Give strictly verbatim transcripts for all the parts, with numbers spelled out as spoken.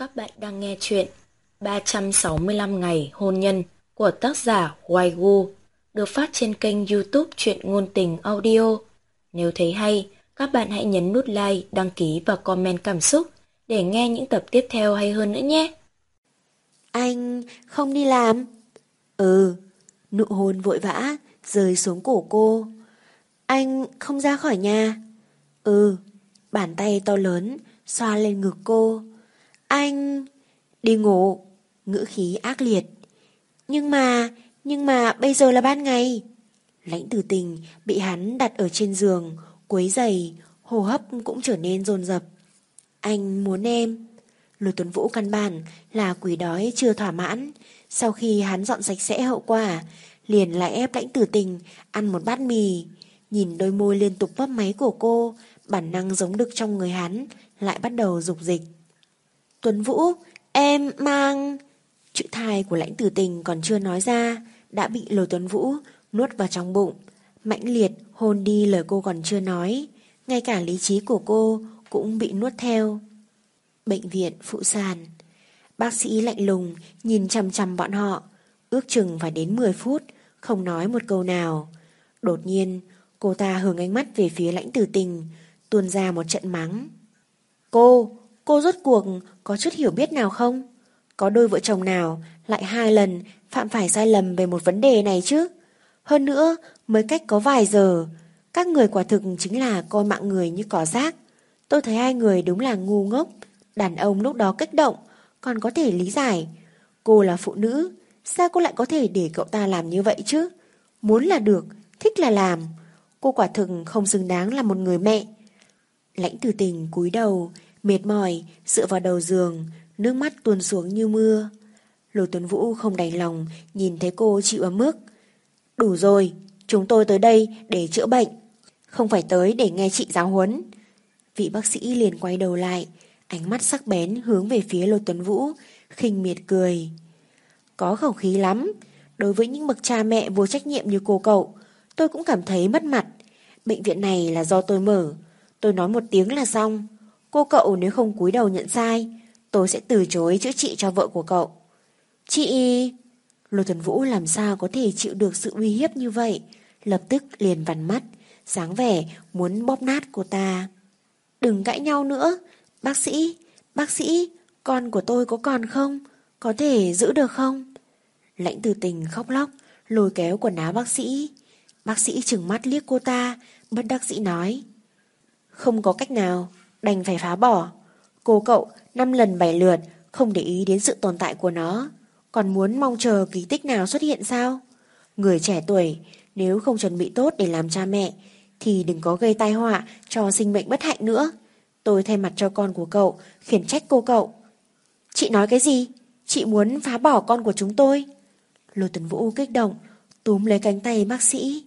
Các bạn đang nghe chuyện ba trăm sáu mươi lăm ngày hôn nhân của tác giả Hoài Gu, được phát trên kênh YouTube Truyện Ngôn Tình Audio. Nếu thấy hay, các bạn hãy nhấn nút like, đăng ký và comment cảm xúc để nghe những tập tiếp theo hay hơn nữa nhé. Anh không đi làm? Ừ, nụ hôn vội vã rơi xuống cổ cô. Anh không ra khỏi nhà? Ừ, bàn tay to lớn xoa lên ngực cô. Anh đi ngủ, ngữ khí ác liệt. Nhưng mà, nhưng mà bây giờ là ban ngày. Lãnh Tử Tình bị hắn đặt ở trên giường, quấy giày, hô hấp cũng trở nên dồn dập. Anh muốn em. Lôi Tuấn Vũ căn bản là quỷ đói chưa thỏa mãn. Sau khi hắn dọn sạch sẽ hậu quả, liền lại ép Lãnh Tử Tình ăn một bát mì. Nhìn đôi môi liên tục mấp máy của cô, bản năng giống đực trong người hắn lại bắt đầu dục dịch. Tuấn Vũ, em mang... Chữ thai của Lãnh Tử Tình còn chưa nói ra, đã bị Lôi Tuấn Vũ nuốt vào trong bụng, mãnh liệt hôn đi lời cô còn chưa nói. Ngay cả lý trí của cô cũng bị nuốt theo. Bệnh viện phụ sản. Bác sĩ lạnh lùng nhìn chằm chằm bọn họ, ước chừng phải đến mười phút, không nói một câu nào. Đột nhiên, cô ta hướng ánh mắt về phía Lãnh Tử Tình, tuôn ra một trận mắng. Cô, cô rốt cuộc có chút hiểu biết nào không? Có đôi vợ chồng nào lại hai lần phạm phải sai lầm về một vấn đề này chứ? Hơn nữa, mới cách có vài giờ, các người quả thực chính là coi mạng người như cỏ rác. Tôi thấy hai người đúng là ngu ngốc. Đàn ông lúc đó kích động, còn có thể lý giải. Cô là phụ nữ, sao cô lại có thể để cậu ta làm như vậy chứ? Muốn là được, thích là làm. Cô quả thực không xứng đáng là một người mẹ. Lãnh Tử Tình cúi đầu, mệt mỏi, dựa vào đầu giường, nước mắt tuôn xuống như mưa. Lôi Tuấn Vũ không đành lòng nhìn thấy cô chịu ấm ức. Đủ rồi, chúng tôi tới đây để chữa bệnh, không phải tới để nghe chị giáo huấn. Vị bác sĩ liền quay đầu lại, ánh mắt sắc bén hướng về phía Lôi Tuấn Vũ, khinh miệt cười. Có khẩu khí lắm. Đối với những bậc cha mẹ vô trách nhiệm như cô cậu, tôi cũng cảm thấy mất mặt. Bệnh viện này là do tôi mở, tôi nói một tiếng là xong. Cô cậu nếu không cúi đầu nhận sai, tôi sẽ từ chối chữa trị cho vợ của cậu. Chị... Lôi Tuấn Vũ làm sao có thể chịu được sự uy hiếp như vậy, lập tức liền vằn mắt, dáng vẻ muốn bóp nát cô ta. Đừng cãi nhau nữa. Bác sĩ, bác sĩ, con của tôi có còn không? Có thể giữ được không? Lãnh Tử Tình khóc lóc, lôi kéo quần áo bác sĩ. Bác sĩ trừng mắt liếc cô ta, bất đắc dĩ nói. Không có cách nào, đành phải phá bỏ. Cô cậu năm lần bảy lượt không để ý đến sự tồn tại của nó, còn muốn mong chờ kỳ tích nào xuất hiện sao? Người trẻ tuổi nếu không chuẩn bị tốt để làm cha mẹ thì đừng có gây tai họa cho sinh mệnh bất hạnh nữa. Tôi thay mặt cho con của cậu khiển trách cô cậu. Chị nói cái gì? Chị muốn phá bỏ con của chúng tôi? Lôi Tuấn Vũ kích động túm lấy cánh tay bác sĩ.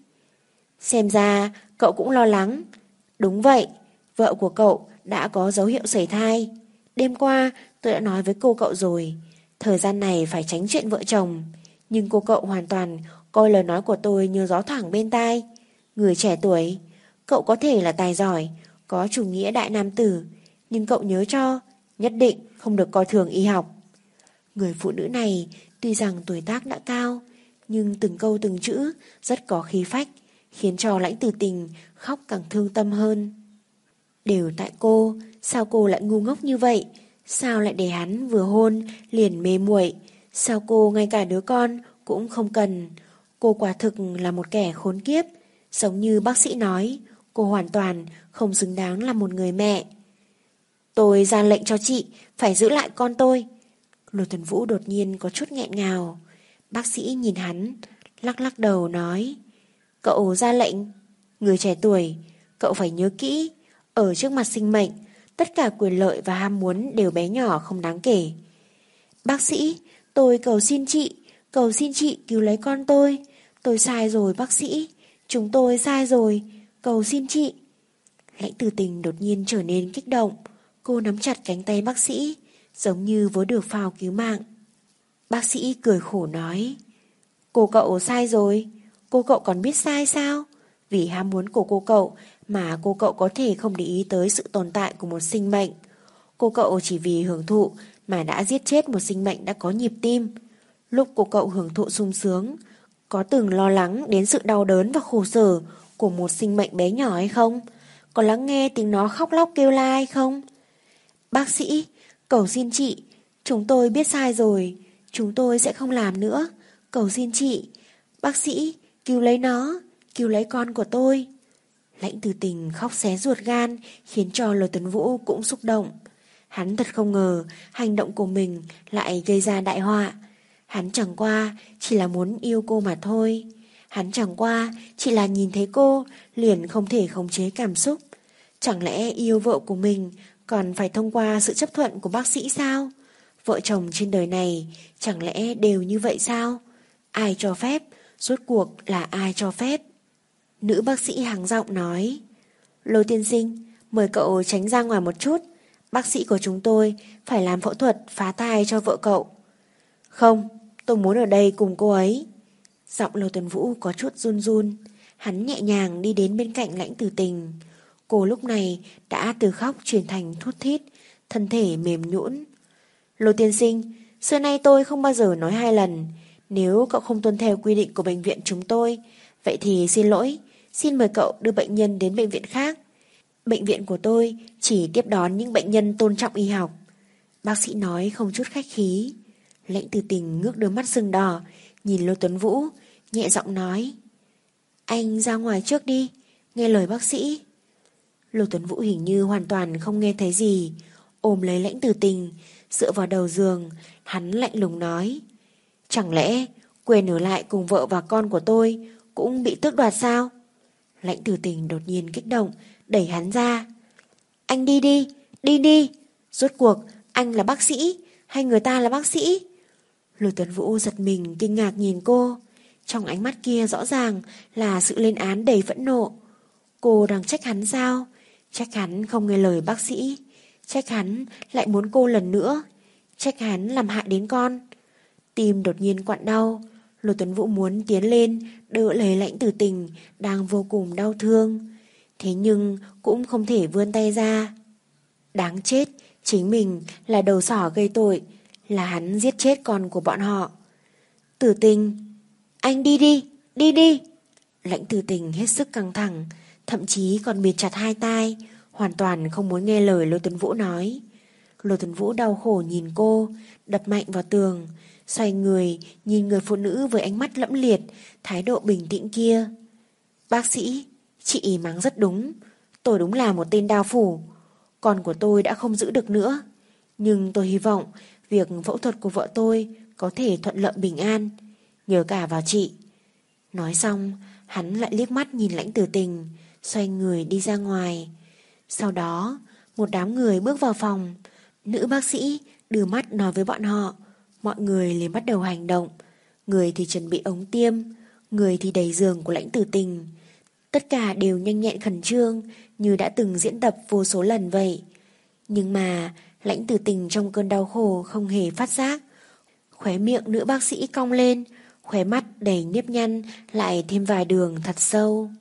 Xem ra cậu cũng lo lắng. Đúng vậy, vợ của cậu đã có dấu hiệu sẩy thai. Đêm qua tôi đã nói với cô cậu rồi, thời gian này phải tránh chuyện vợ chồng. Nhưng cô cậu hoàn toàn coi lời nói của tôi như gió thoảng bên tai. Người trẻ tuổi, cậu có thể là tài giỏi, có chủ nghĩa đại nam tử, nhưng cậu nhớ cho, nhất định không được coi thường y học. Người phụ nữ này tuy rằng tuổi tác đã cao, nhưng từng câu từng chữ rất có khí phách, khiến cho Lãnh Tử Tình khóc càng thương tâm hơn. Đều tại cô, sao cô lại ngu ngốc như vậy? Sao lại để hắn vừa hôn liền mê muội? Sao cô ngay cả đứa con cũng không cần? Cô quả thực là một kẻ khốn kiếp. Giống như bác sĩ nói, cô hoàn toàn không xứng đáng là một người mẹ. Tôi ra lệnh cho chị phải giữ lại con tôi. Lôi Tuấn Vũ đột nhiên có chút nghẹn ngào. Bác sĩ nhìn hắn, lắc lắc đầu nói. Cậu ra lệnh? Người trẻ tuổi, cậu phải nhớ kỹ, ở trước mặt sinh mệnh, tất cả quyền lợi và ham muốn đều bé nhỏ không đáng kể. Bác sĩ, tôi cầu xin chị, cầu xin chị cứu lấy con tôi. Tôi sai rồi bác sĩ, chúng tôi sai rồi, cầu xin chị. Lãnh Tử Tình đột nhiên trở nên kích động. Cô nắm chặt cánh tay bác sĩ, giống như vớ được phao cứu mạng. Bác sĩ cười khổ nói. Cô cậu sai rồi, cô cậu còn biết sai sao? Vì ham muốn của cô cậu mà cô cậu có thể không để ý tới sự tồn tại của một sinh mệnh. Cô cậu chỉ vì hưởng thụ mà đã giết chết một sinh mệnh đã có nhịp tim. Lúc cô cậu hưởng thụ sung sướng, có từng lo lắng đến sự đau đớn và khổ sở của một sinh mệnh bé nhỏ hay không? Có lắng nghe tiếng nó khóc lóc kêu la hay không? Bác sĩ, cầu xin chị, chúng tôi biết sai rồi, chúng tôi sẽ không làm nữa, cầu xin chị. Bác sĩ, cứu lấy nó, cứu lấy con của tôi. Lãnh Tử Tình khóc xé ruột gan, khiến cho Lôi Tuấn Vũ cũng xúc động. Hắn thật không ngờ hành động của mình lại gây ra đại họa. Hắn chẳng qua chỉ là muốn yêu cô mà thôi. Hắn chẳng qua chỉ là nhìn thấy cô liền không thể khống chế cảm xúc. Chẳng lẽ yêu vợ của mình còn phải thông qua sự chấp thuận của bác sĩ sao? Vợ chồng trên đời này chẳng lẽ đều như vậy sao? Ai cho phép? Rốt cuộc là ai cho phép? Nữ bác sĩ hắng giọng nói: Lôi tiên sinh, mời cậu tránh ra ngoài một chút. Bác sĩ của chúng tôi phải làm phẫu thuật phá thai cho vợ cậu. Không, tôi muốn ở đây cùng cô ấy. Giọng Lôi Tuấn Vũ có chút run run. Hắn nhẹ nhàng đi đến bên cạnh Lãnh Tử Tình. Cô lúc này đã từ khóc chuyển thành thút thít, thân thể mềm nhũn. Lôi tiên sinh, xưa nay tôi không bao giờ nói hai lần. Nếu cậu không tuân theo quy định của bệnh viện chúng tôi, vậy thì xin lỗi, xin mời cậu đưa bệnh nhân đến bệnh viện khác. Bệnh viện của tôi chỉ tiếp đón những bệnh nhân tôn trọng y học. Bác sĩ nói không chút khách khí. Lãnh Tử Tình ngước đôi mắt sưng đỏ, nhìn Lôi Tuấn Vũ, nhẹ giọng nói: Anh ra ngoài trước đi, nghe lời bác sĩ. Lôi Tuấn Vũ hình như hoàn toàn không nghe thấy gì, ôm lấy Lãnh Tử Tình, dựa vào đầu giường, hắn lạnh lùng nói: Chẳng lẽ quyền ở lại cùng vợ và con của tôi cũng bị tước đoạt sao? Lãnh Tử Tình đột nhiên kích động, đẩy hắn ra. Anh đi đi, đi đi. Rốt cuộc anh là bác sĩ hay người ta là bác sĩ? Lôi Tuấn Vũ giật mình kinh ngạc nhìn cô. Trong ánh mắt kia rõ ràng là sự lên án đầy phẫn nộ. Cô đang trách hắn sao? Trách hắn không nghe lời bác sĩ, trách hắn lại muốn cô lần nữa, trách hắn làm hại đến con. Tim đột nhiên quặn đau. Lôi Tuấn Vũ muốn tiến lên đỡ lấy Lãnh Tử Tình đang vô cùng đau thương, thế nhưng cũng không thể vươn tay ra. Đáng chết, chính mình là đầu sỏ gây tội, là hắn giết chết con của bọn họ. Tử Tình, anh đi đi, đi đi. Lãnh Tử Tình hết sức căng thẳng, thậm chí còn bịt chặt hai tai, hoàn toàn không muốn nghe lời Lôi Tuấn Vũ nói. Lôi Tuấn Vũ đau khổ nhìn cô, đập mạnh vào tường, xoay người nhìn người phụ nữ với ánh mắt lẫm liệt, thái độ bình tĩnh kia. Bác sĩ, chị ý mắng rất đúng, tôi đúng là một tên đao phủ. Con của tôi đã không giữ được nữa, nhưng tôi hy vọng việc phẫu thuật của vợ tôi có thể thuận lợi bình an, nhờ cả vào chị. Nói xong, hắn lại liếc mắt nhìn Lãnh Tử Tình, xoay người đi ra ngoài. Sau đó, một đám người bước vào phòng. Nữ bác sĩ đưa mắt nói với bọn họ. Mọi người liền bắt đầu hành động. Người thì chuẩn bị ống tiêm, người thì đẩy giường của Lãnh Tử Tình. Tất cả đều nhanh nhẹn khẩn trương, như đã từng diễn tập vô số lần vậy. Nhưng mà Lãnh Tử Tình trong cơn đau khổ không hề phát giác. Khóe miệng nữ bác sĩ cong lên, khóe mắt đầy nếp nhăn lại thêm vài đường thật sâu.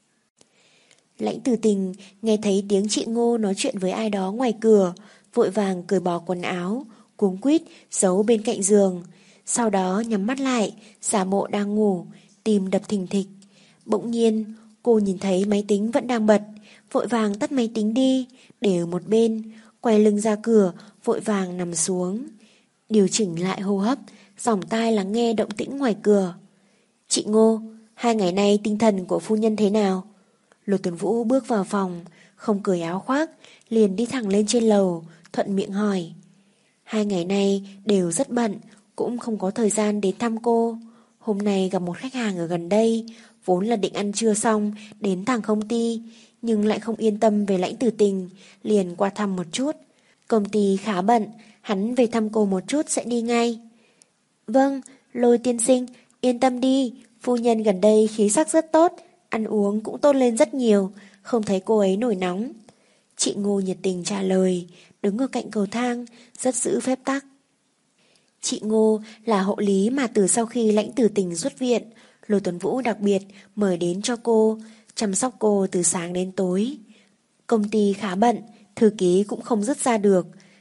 Lãnh Tử Tình nghe thấy tiếng chị Ngô nói chuyện với ai đó ngoài cửa, vội vàng cởi bỏ quần áo, cuống quýt giấu bên cạnh giường. Sau đó nhắm mắt lại, giả bộ đang ngủ, tim đập thình thịch. Bỗng nhiên cô nhìn thấy máy tính vẫn đang bật, vội vàng tắt máy tính đi, để ở một bên, quay lưng ra cửa, vội vàng nằm xuống. Điều chỉnh lại hô hấp, dòng tai lắng nghe động tĩnh ngoài cửa. Chị Ngô, hai ngày nay tinh thần của phu nhân thế nào? Lôi Tuấn Vũ bước vào phòng, không cởi áo khoác, liền đi thẳng lên trên lầu, thuận miệng hỏi. Hai ngày nay đều rất bận, cũng không có thời gian đến thăm cô. Hôm nay gặp một khách hàng ở gần đây, vốn là định ăn trưa xong đến thẳng công ty, nhưng lại không yên tâm về Lãnh Tử Tình, liền qua thăm một chút. Công ty khá bận, hắn về thăm cô một chút sẽ đi ngay. Vâng, Lôi tiên sinh, yên tâm đi, phu nhân gần đây khí sắc rất tốt, ăn uống cũng tốt lên rất nhiều, không thấy cô ấy nổi nóng. Chị Ngô nhiệt tình trả lời, đứng ở cạnh cầu thang, rất giữ phép tắc. Chị Ngô là hộ lý mà từ sau khi Lãnh Tử Tình xuất viện, Lôi Tuấn Vũ đặc biệt mời đến cho cô, chăm sóc cô từ sáng đến tối. Công ty khá bận, thư ký cũng không dứt ra được,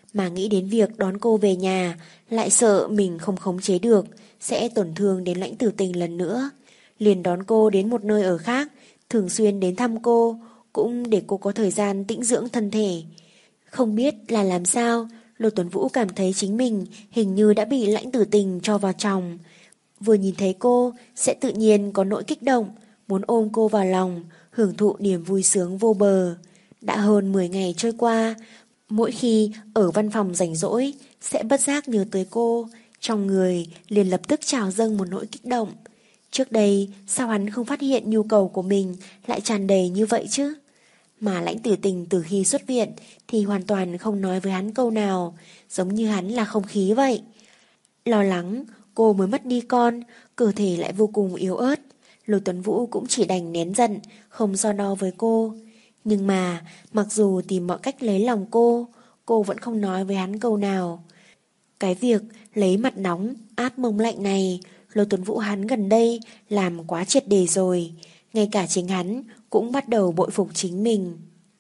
mà nghĩ đến việc đón cô về nhà, lại sợ mình không khống chế được, sẽ tổn thương đến Lãnh Tử Tình lần nữa. Liền đón cô đến một nơi ở khác, thường xuyên đến thăm cô, cũng để cô có thời gian tĩnh dưỡng thân thể. Không biết là làm sao, Lô Tuấn Vũ cảm thấy chính mình hình như đã bị Lãnh Tử Tình cho vào chồng. Vừa nhìn thấy cô, sẽ tự nhiên có nỗi kích động, muốn ôm cô vào lòng, hưởng thụ niềm vui sướng vô bờ. Đã hơn mười ngày trôi qua, mỗi khi ở văn phòng rảnh rỗi, sẽ bất giác nhớ tới cô, trong người liền lập tức trào dâng một nỗi kích động. Trước đây, sao hắn không phát hiện nhu cầu của mình lại tràn đầy như vậy chứ? Mà Lãnh Tử Tình từ khi xuất viện thì hoàn toàn không nói với hắn câu nào, giống như hắn là không khí vậy. Lo lắng, cô mới mất đi con, cơ thể lại vô cùng yếu ớt. Lô Tuấn Vũ cũng chỉ đành nén giận, không so đo với cô. Nhưng mà, mặc dù tìm mọi cách lấy lòng cô, cô vẫn không nói với hắn câu nào. Cái việc lấy mặt nóng, áp mông lạnh này, Lô Tuấn Vũ hắn gần đây làm quá triệt đề rồi. Ngay cả chính hắn cũng bắt đầu bội phục chính mình.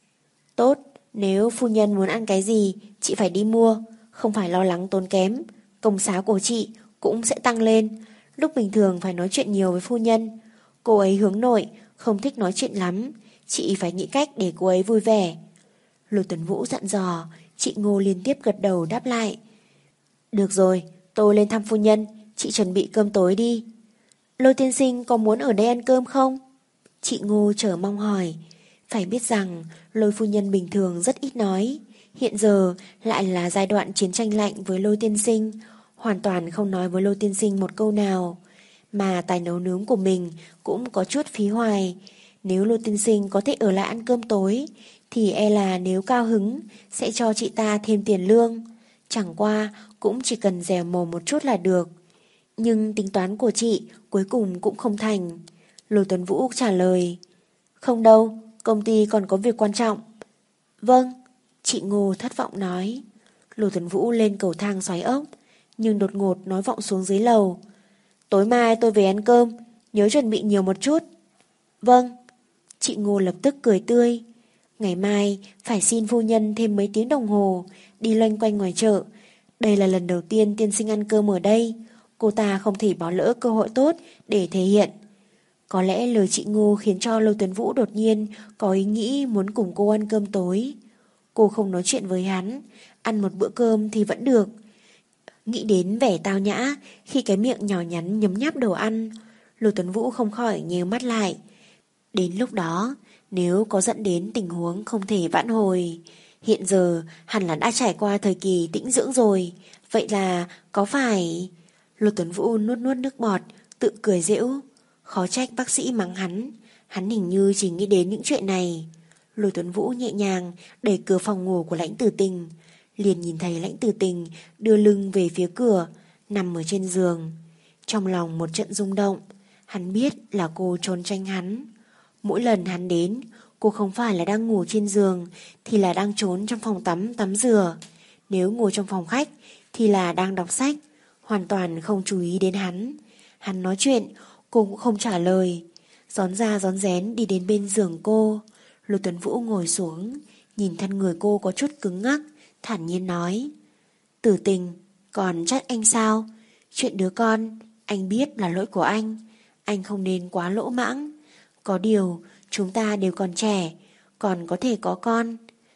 Tốt, nếu phu nhân muốn ăn cái gì, chị phải đi mua, không phải lo lắng tốn kém. Công xá của chị cũng sẽ tăng lên. Lúc bình thường phải nói chuyện nhiều với phu nhân. Cô ấy hướng nội, không thích nói chuyện lắm. Chị phải nghĩ cách để cô ấy vui vẻ. Lô Tuấn Vũ dặn dò, chị Ngô liên tiếp gật đầu đáp lại. Được rồi, tôi lên thăm phu nhân, chị chuẩn bị cơm tối đi. Lô tiên sinh có muốn ở đây ăn cơm không? Chị Ngô chờ mong hỏi. Phải biết rằng Lôi phu nhân bình thường rất ít nói, hiện giờ lại là giai đoạn chiến tranh lạnh với Lôi tiên sinh, hoàn toàn không nói với Lôi tiên sinh một câu nào. Mà tài nấu nướng của mình cũng có chút phí hoài. Nếu Lôi tiên sinh có thể ở lại ăn cơm tối, thì e là nếu cao hứng sẽ cho chị ta thêm tiền lương. Chẳng qua cũng chỉ cần dẻo mồm một chút là được. Nhưng tính toán của chị cuối cùng cũng không thành. Lôi Tuấn Vũ trả lời. Không đâu, công ty còn có việc quan trọng. Vâng, chị Ngô thất vọng nói. Lôi Tuấn Vũ lên cầu thang xoáy ốc, nhưng đột ngột nói vọng xuống dưới lầu. Tối mai tôi về ăn cơm, nhớ chuẩn bị nhiều một chút. Vâng, chị Ngô lập tức cười tươi. Ngày mai phải xin phu nhân thêm mấy tiếng đồng hồ, đi loanh quanh ngoài chợ. Đây là lần đầu tiên tiên sinh ăn cơm ở đây. Cô ta không thể bỏ lỡ cơ hội tốt để thể hiện. Có lẽ lời chị Ngô khiến cho Lôi Tuấn Vũ đột nhiên có ý nghĩ muốn cùng cô ăn cơm tối. Cô không nói chuyện với hắn, ăn một bữa cơm thì vẫn được. Nghĩ đến vẻ tao nhã khi cái miệng nhỏ nhắn nhấm nháp đồ ăn, Lôi Tuấn Vũ không khỏi nhíu mắt lại. Đến lúc đó, nếu có dẫn đến tình huống không thể vãn hồi, hiện giờ hẳn là đã trải qua thời kỳ tĩnh dưỡng rồi. Vậy là có phải... Lôi Tuấn Vũ nuốt nuốt nước bọt, tự cười giễu. Khó trách bác sĩ mắng hắn, hắn hình như chỉ nghĩ đến những chuyện này. Lôi Tuấn Vũ nhẹ nhàng đẩy cửa phòng ngủ của Lãnh Tử Tình, liền nhìn thấy Lãnh Tử Tình đưa lưng về phía cửa, nằm ở trên giường. Trong lòng một trận rung động, hắn biết là cô trốn tránh hắn. Mỗi lần hắn đến, cô không phải là đang ngủ trên giường thì là đang trốn trong phòng tắm tắm rửa. Nếu ngồi trong phòng khách thì là đang đọc sách, hoàn toàn không chú ý đến hắn. Hắn nói chuyện, cô cũng không trả lời. Gión ra gión rén đi đến bên giường cô. Lôi Tuấn Vũ ngồi xuống, nhìn thân người cô có chút cứng ngắc, thản nhiên nói. Tử Tình, còn trách anh sao? Chuyện đứa con, anh biết là lỗi của anh. Anh không nên quá lỗ mãng. Có điều, chúng ta đều còn trẻ, còn có thể có con.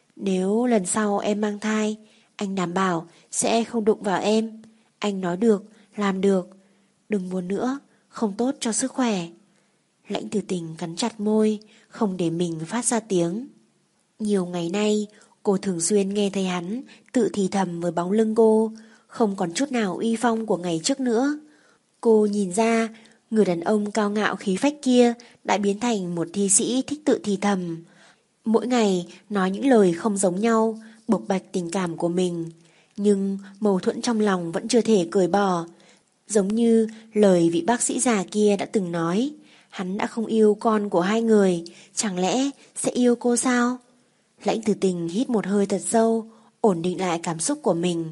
Nếu lần sau em mang thai, anh đảm bảo sẽ không đụng vào em. Anh nói được, làm được. Đừng buồn nữa, không tốt cho sức khỏe. Lãnh Tử Tình cắn chặt môi, không để mình phát ra tiếng. Nhiều ngày nay, cô thường xuyên nghe thấy hắn tự thì thầm với bóng lưng cô, không còn chút nào uy phong của ngày trước nữa. Cô nhìn ra, người đàn ông cao ngạo khí phách kia đã biến thành một thi sĩ thích tự thì thầm. Mỗi ngày nói những lời không giống nhau, bộc bạch tình cảm của mình. Nhưng mâu thuẫn trong lòng vẫn chưa thể cởi bỏ. Giống như lời vị bác sĩ già kia đã từng nói, hắn đã không yêu con của hai người, chẳng lẽ sẽ yêu cô sao? Lãnh Tử Tình hít một hơi thật sâu, ổn định lại cảm xúc của mình.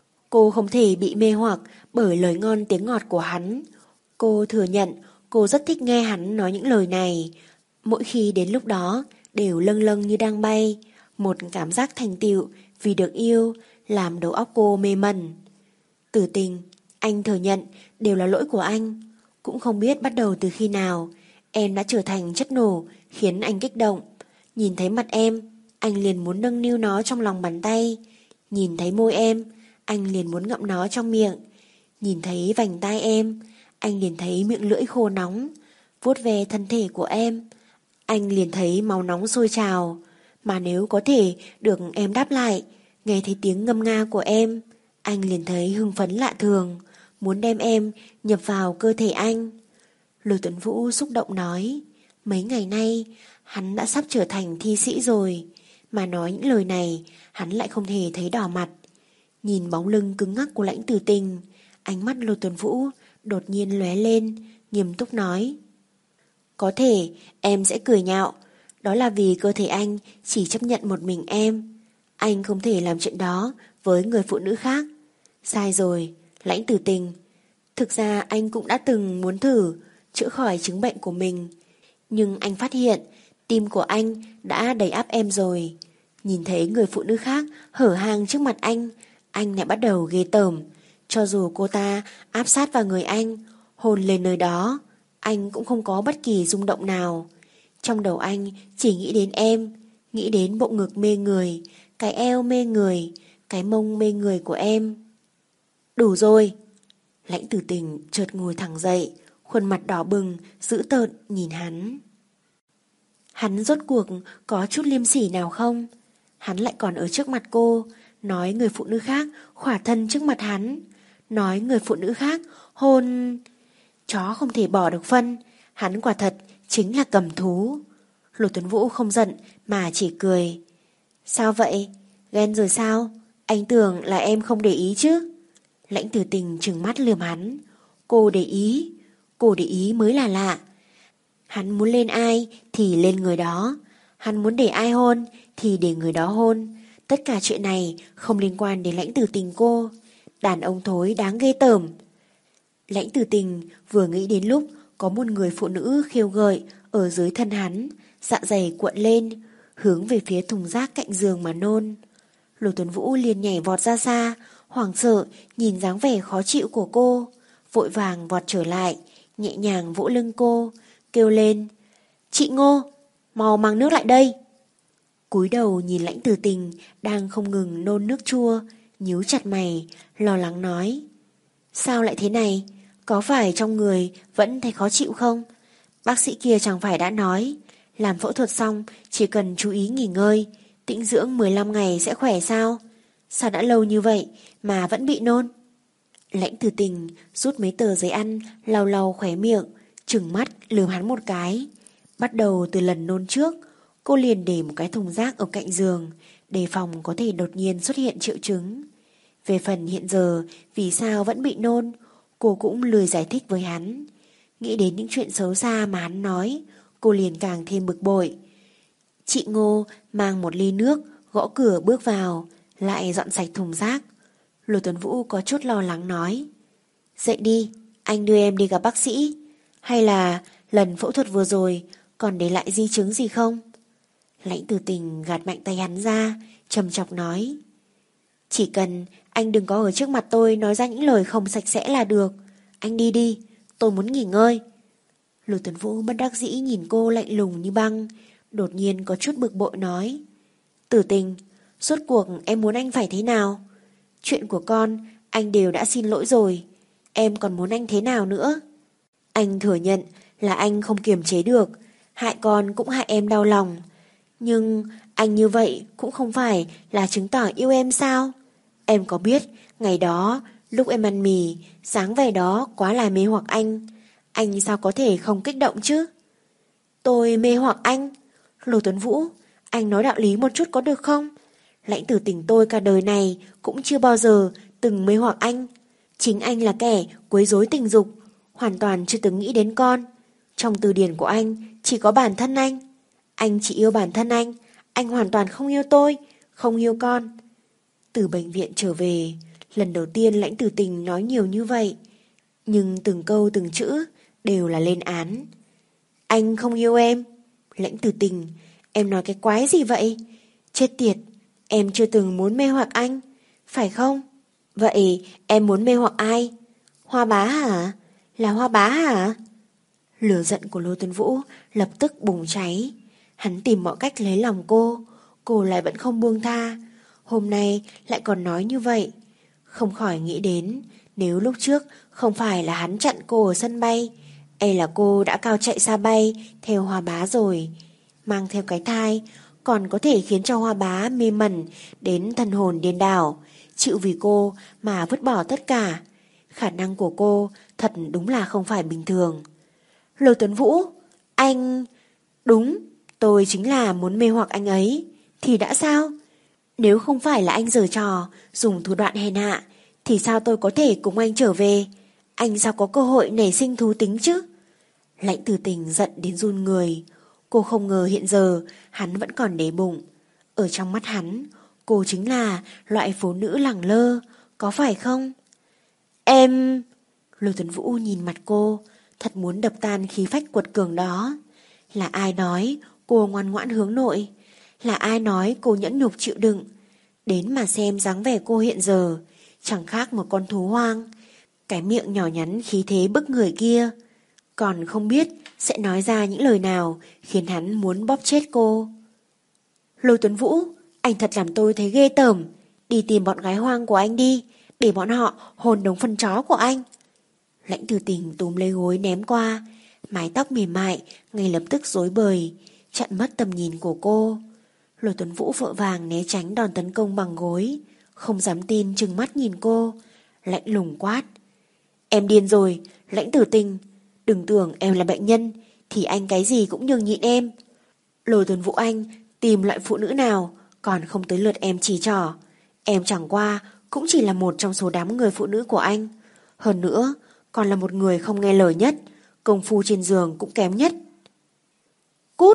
Cô không thể bị mê hoặc bởi lời ngon tiếng ngọt của hắn. Cô thừa nhận cô rất thích nghe hắn nói những lời này. Mỗi khi đến lúc đó đều lâng lâng như đang bay. Một cảm giác thành tựu vì được yêu làm đầu óc cô mê mẩn. Tử Tình, anh thừa nhận đều là lỗi của anh. Cũng không biết bắt đầu từ khi nào em đã trở thành chất nổ khiến anh kích động. Nhìn thấy mặt em, anh liền muốn nâng niu nó trong lòng bàn tay. Nhìn thấy môi em, anh liền muốn ngậm nó trong miệng. Nhìn thấy vành tai em, anh liền thấy miệng lưỡi khô nóng. Vuốt về thân thể của em, anh liền thấy máu nóng sôi trào. Mà nếu có thể được em đáp lại, nghe thấy tiếng ngâm nga của em, anh liền thấy hưng phấn lạ thường, muốn đem em nhập vào cơ thể anh. Lôi Tuấn Vũ xúc động nói, mấy ngày nay hắn đã sắp trở thành thi sĩ rồi, mà nói những lời này hắn lại không hề thấy đỏ mặt. Nhìn bóng lưng cứng ngắc của Lãnh Tử Tình, ánh mắt Lôi Tuấn Vũ đột nhiên lóe lên, nghiêm túc nói, có thể em sẽ cười nhạo, đó là vì cơ thể anh chỉ chấp nhận một mình em. Anh không thể làm chuyện đó với người phụ nữ khác. Sai rồi, Lãnh Tử Tình. Thực ra anh cũng đã từng muốn thử chữa khỏi chứng bệnh của mình. Nhưng anh phát hiện tim của anh đã đầy ắp em rồi. Nhìn thấy người phụ nữ khác hở hang trước mặt anh, anh lại bắt đầu ghê tởm. Cho dù cô ta áp sát vào người anh, hôn lên nơi đó, anh cũng không có bất kỳ rung động nào. Trong đầu anh chỉ nghĩ đến em, nghĩ đến bộ ngực mê người, cái eo mê người, cái mông mê người của em. Đủ rồi. Lãnh Tử Tình chợt ngồi thẳng dậy, khuôn mặt đỏ bừng, dữ tợn nhìn hắn. Hắn rốt cuộc có chút liêm sỉ nào không? Hắn lại còn ở trước mặt cô, nói người phụ nữ khác khỏa thân trước mặt hắn, nói người phụ nữ khác hôn... Chó không thể bỏ được phân, hắn quả thật chính là cầm thú. Lôi Tuấn Vũ không giận mà chỉ cười. Sao vậy? Ghen rồi sao? Anh tưởng là em không để ý chứ? Lãnh Tử Tình trừng mắt lườm hắn. Cô để ý, cô để ý mới là lạ. Hắn muốn lên ai thì lên người đó, hắn muốn để ai hôn thì để người đó hôn. Tất cả chuyện này không liên quan đến Lãnh Tử Tình cô. Đàn ông thối đáng ghê tởm. Lãnh Tử Tình vừa nghĩ đến lúc có một người phụ nữ khiêu gợi ở dưới thân hắn, dạ dày cuộn lên, hướng về phía thùng rác cạnh giường mà nôn. Lôi Tuấn Vũ liền nhảy vọt ra xa, hoảng sợ nhìn dáng vẻ khó chịu của cô, vội vàng vọt trở lại, nhẹ nhàng vỗ lưng cô, kêu lên, chị Ngô, mau mang nước lại đây. Cúi đầu nhìn Lãnh Tử Tình đang không ngừng nôn nước chua, nhíu chặt mày, lo lắng nói, sao lại thế này? Có phải trong người vẫn thấy khó chịu không? Bác sĩ kia chẳng phải đã nói, làm phẫu thuật xong chỉ cần chú ý nghỉ ngơi, tĩnh dưỡng mười lăm ngày sẽ khỏe sao? Sao đã lâu như vậy mà vẫn bị nôn? Lãnh Tử Tình rút mấy tờ giấy ăn, lau lau khóe miệng, trừng mắt lườm hắn một cái. Bắt đầu từ lần nôn trước, cô liền để một cái thùng rác ở cạnh giường, đề phòng có thể đột nhiên xuất hiện triệu chứng. Về phần hiện giờ vì sao vẫn bị nôn, cô cũng lười giải thích với hắn. Nghĩ đến những chuyện xấu xa mà hắn nói, cô liền càng thêm bực bội. Chị Ngô mang một ly nước, gõ cửa bước vào, lại dọn sạch thùng rác. Lôi Tuấn Vũ có chút lo lắng nói, dậy đi, anh đưa em đi gặp bác sĩ. Hay là lần phẫu thuật vừa rồi còn để lại di chứng gì không? Lãnh Tử Tình gạt mạnh tay hắn ra, trầm chọc nói, chỉ cần anh đừng có ở trước mặt tôi nói ra những lời không sạch sẽ là được. Anh đi đi, tôi muốn nghỉ ngơi. Lôi Tuấn Vũ bất đắc dĩ nhìn cô lạnh lùng như băng, đột nhiên có chút bực bội nói, Tử Tình, rốt cuộc em muốn anh phải thế nào? Chuyện của con anh đều đã xin lỗi rồi, em còn muốn anh thế nào nữa? Anh thừa nhận là anh không kiềm chế được, hại con cũng hại em đau lòng. Nhưng anh như vậy cũng không phải là chứng tỏ yêu em sao? Em có biết ngày đó lúc em ăn mì, dáng vẻ đó quá là mê hoặc anh. Anh sao có thể không kích động chứ? Tôi mê hoặc anh? Lôi Tuấn Vũ, anh nói đạo lý một chút có được không? Lãnh Tử Tình tôi cả đời này cũng chưa bao giờ từng mê hoặc anh. Chính anh là kẻ quấy rối tình dục, hoàn toàn chưa từng nghĩ đến con. Trong từ điển của anh chỉ có bản thân anh. Anh chỉ yêu bản thân anh, anh hoàn toàn không yêu tôi, không yêu con. Từ bệnh viện trở về, lần đầu tiên Lãnh Tử Tình nói nhiều như vậy, nhưng từng câu từng chữ đều là lên án. Anh không yêu em. Lãnh Tử Tình, em nói cái quái gì vậy? Chết tiệt, em chưa từng muốn mê hoặc anh. Phải không? Vậy em muốn mê hoặc ai? Hoa bá hả? Là Hoa bá hả? Lửa giận của Lô Tuấn Vũ lập tức bùng cháy. Hắn tìm mọi cách lấy lòng cô, cô lại vẫn không buông tha. Hôm nay lại còn nói như vậy. Không khỏi nghĩ đến, nếu lúc trước không phải là hắn chặn cô ở sân bay, e là cô đã cao chạy xa bay theo Hoa bá rồi. Mang theo cái thai, còn có thể khiến cho Hoa bá mê mẩn đến thần hồn điên đảo, chịu vì cô mà vứt bỏ tất cả. Khả năng của cô thật đúng là không phải bình thường. Lô Tuấn Vũ, anh... Đúng, tôi chính là muốn mê hoặc anh ấy. Thì đã sao? Nếu không phải là anh giở trò, dùng thủ đoạn hèn hạ, thì sao tôi có thể cùng anh trở về? Anh sao có cơ hội nảy sinh thú tính chứ? Lãnh Tử Tình giận đến run người. Cô không ngờ hiện giờ hắn vẫn còn để bụng. Ở trong mắt hắn, cô chính là loại phụ nữ lẳng lơ, có phải không? Em... Lô Tuấn Vũ nhìn mặt cô, thật muốn đập tan khí phách quật cường đó. Là ai nói cô ngoan ngoãn hướng nội? Là ai nói cô nhẫn nhục chịu đựng? Đến mà xem dáng vẻ cô hiện giờ, chẳng khác một con thú hoang. Cái miệng nhỏ nhắn khí thế bức người kia, còn không biết sẽ nói ra những lời nào khiến hắn muốn bóp chết cô. Lô Tuấn Vũ, anh thật làm tôi thấy ghê tởm. Đi tìm bọn gái hoang của anh đi, để bọn họ hồn đống phân chó của anh. Lãnh Tử Tình túm lấy gối ném qua, mái tóc mềm mại ngay lập tức rối bời, chặn mất tầm nhìn của cô. Lô Tuấn Vũ vội vàng né tránh đòn tấn công bằng gối, không dám tin trừng mắt nhìn cô, lạnh lùng quát: Em điên rồi, Lãnh Tử Tình, đừng tưởng em là bệnh nhân thì anh cái gì cũng nhường nhịn em. Lô Tuấn Vũ anh tìm loại phụ nữ nào còn không tới lượt em chỉ trỏ. Em chẳng qua cũng chỉ là một trong số đám người phụ nữ của anh. Hơn nữa còn là một người không nghe lời nhất, công phu trên giường cũng kém nhất. Cút!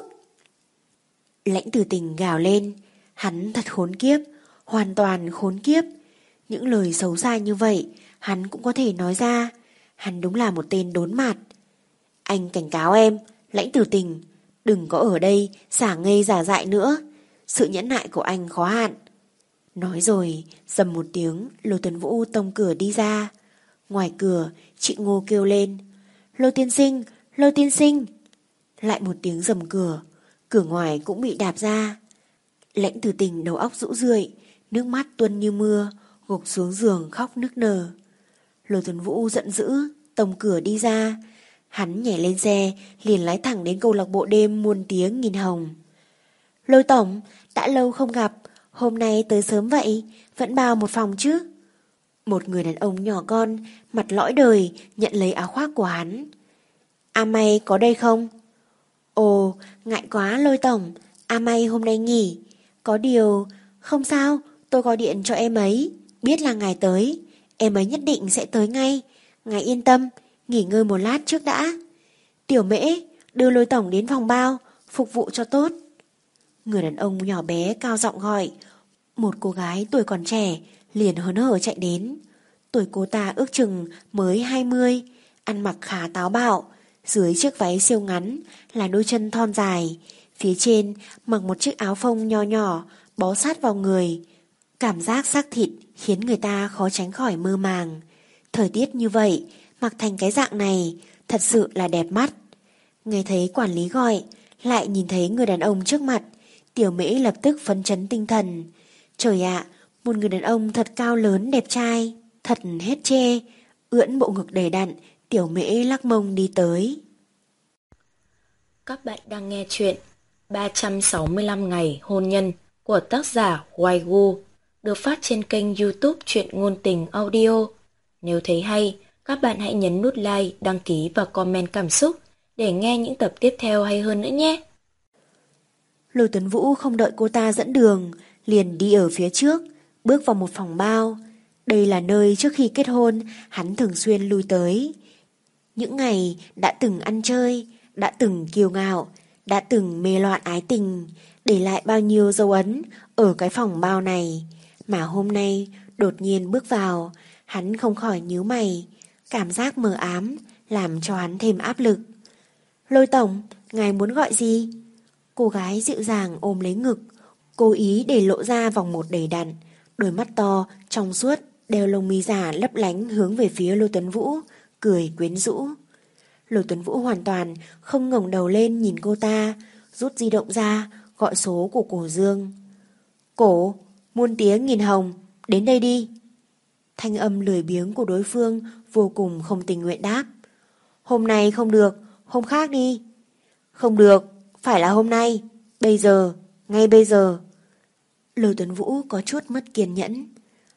Lãnh Tử Tình gào lên. Hắn thật khốn kiếp, hoàn toàn khốn kiếp. Những lời xấu xa như vậy hắn cũng có thể nói ra. Hắn đúng là một tên đốn mạt. Anh cảnh cáo em, Lãnh Tử Tình, đừng có ở đây xả ngây giả dại nữa. Sự nhẫn nại của anh khó hạn. Nói rồi dầm một tiếng, Lô Tuấn Vũ tông cửa đi ra. Ngoài cửa chị Ngô kêu lên: Lô tiên sinh, Lô tiên sinh. Lại một tiếng dầm cửa, cửa ngoài cũng bị đạp ra. Lãnh Tử Tình đầu óc rũ rượi, nước mắt tuôn như mưa, gục xuống giường khóc nức nở. Lô Tuấn Vũ giận dữ tông cửa đi ra. Hắn nhảy lên xe liền lái thẳng đến câu lạc bộ đêm muôn tiếng nghìn hồng. Lôi tổng, đã lâu không gặp, hôm nay tới sớm vậy, vẫn bao một phòng chứ? Một người đàn ông nhỏ con, mặt lõi đời, nhận lấy áo khoác của hắn. A May có đây không? Ồ, ngại quá Lôi tổng, A May hôm nay nghỉ. Có điều, không sao, tôi gọi điện cho em ấy, biết là ngài tới, em ấy nhất định sẽ tới ngay. Ngài yên tâm, nghỉ ngơi một lát trước đã. Tiểu Mễ, đưa Lôi tổng đến phòng bao, phục vụ cho tốt. Người đàn ông nhỏ bé cao giọng gọi. Một cô gái tuổi còn trẻ liền hớn hở chạy đến. Tuổi cô ta ước chừng mới hai mươi, ăn mặc khá táo bạo. Dưới chiếc váy siêu ngắn là đôi chân thon dài, phía trên mặc một chiếc áo phông nho nhỏ bó sát vào người. Cảm giác xác thịt khiến người ta khó tránh khỏi mơ màng. Thời tiết như vậy, mặc thành cái dạng này thật sự là đẹp mắt. Nghe thấy quản lý gọi, lại nhìn thấy người đàn ông trước mặt, Tiểu Mễ lập tức phấn chấn tinh thần. Trời ạ, một người đàn ông thật cao lớn đẹp trai, thật hết chê. Ưỡn bộ ngực đầy đặn, Tiểu Mễ lắc mông đi tới. Các bạn đang nghe chuyện ba trăm sáu mươi lăm ngày hôn nhân của tác giả Waigu, được phát trên kênh YouTube Truyện Ngôn Tình Audio. Nếu thấy hay, các bạn hãy nhấn nút like, đăng ký và comment cảm xúc để nghe những tập tiếp theo hay hơn nữa nhé. Lôi Tuấn Vũ không đợi cô ta dẫn đường, liền đi ở phía trước, bước vào một phòng bao. Đây là nơi trước khi kết hôn hắn thường xuyên lui tới. Những ngày đã từng ăn chơi, đã từng kiêu ngạo, đã từng mê loạn ái tình, để lại bao nhiêu dấu ấn ở cái phòng bao này. Mà hôm nay đột nhiên bước vào, hắn không khỏi nhíu mày, cảm giác mờ ám làm cho hắn thêm áp lực. Lôi tổng, ngài muốn gọi gì? Cô gái dịu dàng ôm lấy ngực, cố ý để lộ ra vòng một đầy đặn, Đôi mắt to, trong suốt, đeo lông mi giả lấp lánh hướng về phía Lô Tuấn Vũ, cười quyến rũ. Lô Tuấn Vũ hoàn toàn không ngẩng đầu lên nhìn cô ta, rút di động ra, gọi số của Cổ Dương. Cổ, muôn tiếng nghìn hồng, đến đây đi. Thanh âm lười biếng của đối phương vô cùng không tình nguyện đáp. Hôm nay không được, hôm khác đi. Không được, phải là hôm nay, bây giờ, ngay bây giờ. Lô Tuấn Vũ có chút mất kiên nhẫn.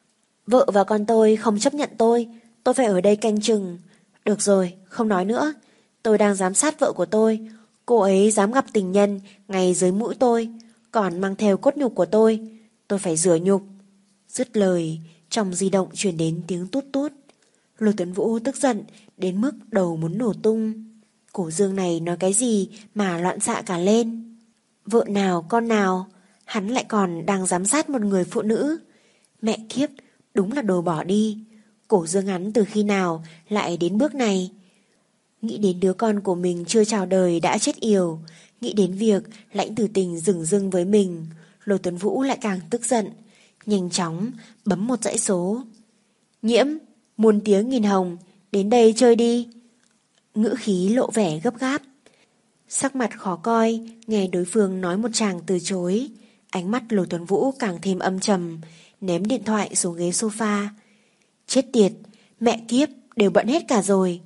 Vợ và con tôi không chấp nhận tôi, tôi phải ở đây canh chừng. Được rồi, không nói nữa. Tôi đang giám sát vợ của tôi. Cô ấy dám gặp tình nhân ngay dưới mũi tôi, còn mang theo cốt nhục của tôi. Tôi phải rửa nhục. Dứt lời, trong di động truyền đến tiếng tút tút. Lô Tuấn Vũ tức giận đến mức đầu muốn nổ tung. Cổ Dương này nói cái gì mà loạn xạ cả lên. Vợ nào con nào, hắn lại còn đang giám sát một người phụ nữ. Mẹ kiếp, đúng là đồ bỏ đi. Cổ Dương hắn từ khi nào lại đến bước này. Nghĩ đến đứa con của mình chưa chào đời đã chết yểu, nghĩ đến việc Lãnh Tử Tình dửng dưng với mình, Lô Tuấn Vũ lại càng tức giận. Nhanh chóng bấm một dãy số. Nhiễm, muôn tiếng nghìn hồng, đến đây chơi đi. Ngữ khí lộ vẻ gấp gáp. Sắc mặt khó coi, nghe đối phương nói một tràng từ chối. Ánh mắt Lô Tuấn Vũ càng thêm âm trầm, ném điện thoại xuống ghế sofa. Chết tiệt, mẹ kiếp, đều bận hết cả rồi.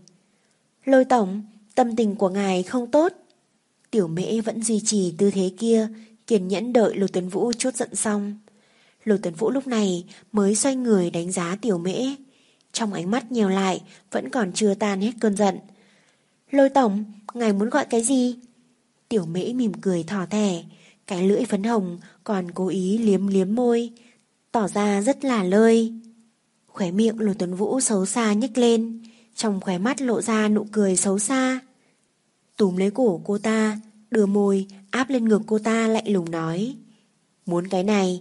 Lôi tổng, tâm tình của ngài không tốt. Tiểu Mễ vẫn duy trì tư thế kia, kiên nhẫn đợi Lô Tuấn Vũ chốt giận xong. Lô Tuấn Vũ lúc này mới xoay người đánh giá Tiểu Mễ. Trong ánh mắt nhiều lại vẫn còn chưa tan hết cơn giận. Lôi tổng, ngài muốn gọi cái gì? Tiểu Mễ mỉm cười thỏ thẻ, cái lưỡi phấn hồng còn cố ý liếm liếm môi, tỏ ra rất là lơi. Khóe miệng Lô Tuấn Vũ xấu xa nhếch lên, trong khóe mắt lộ ra nụ cười xấu xa. Túm lấy cổ cô ta, đưa môi áp lên ngực cô ta lạnh lùng nói. Muốn cái này.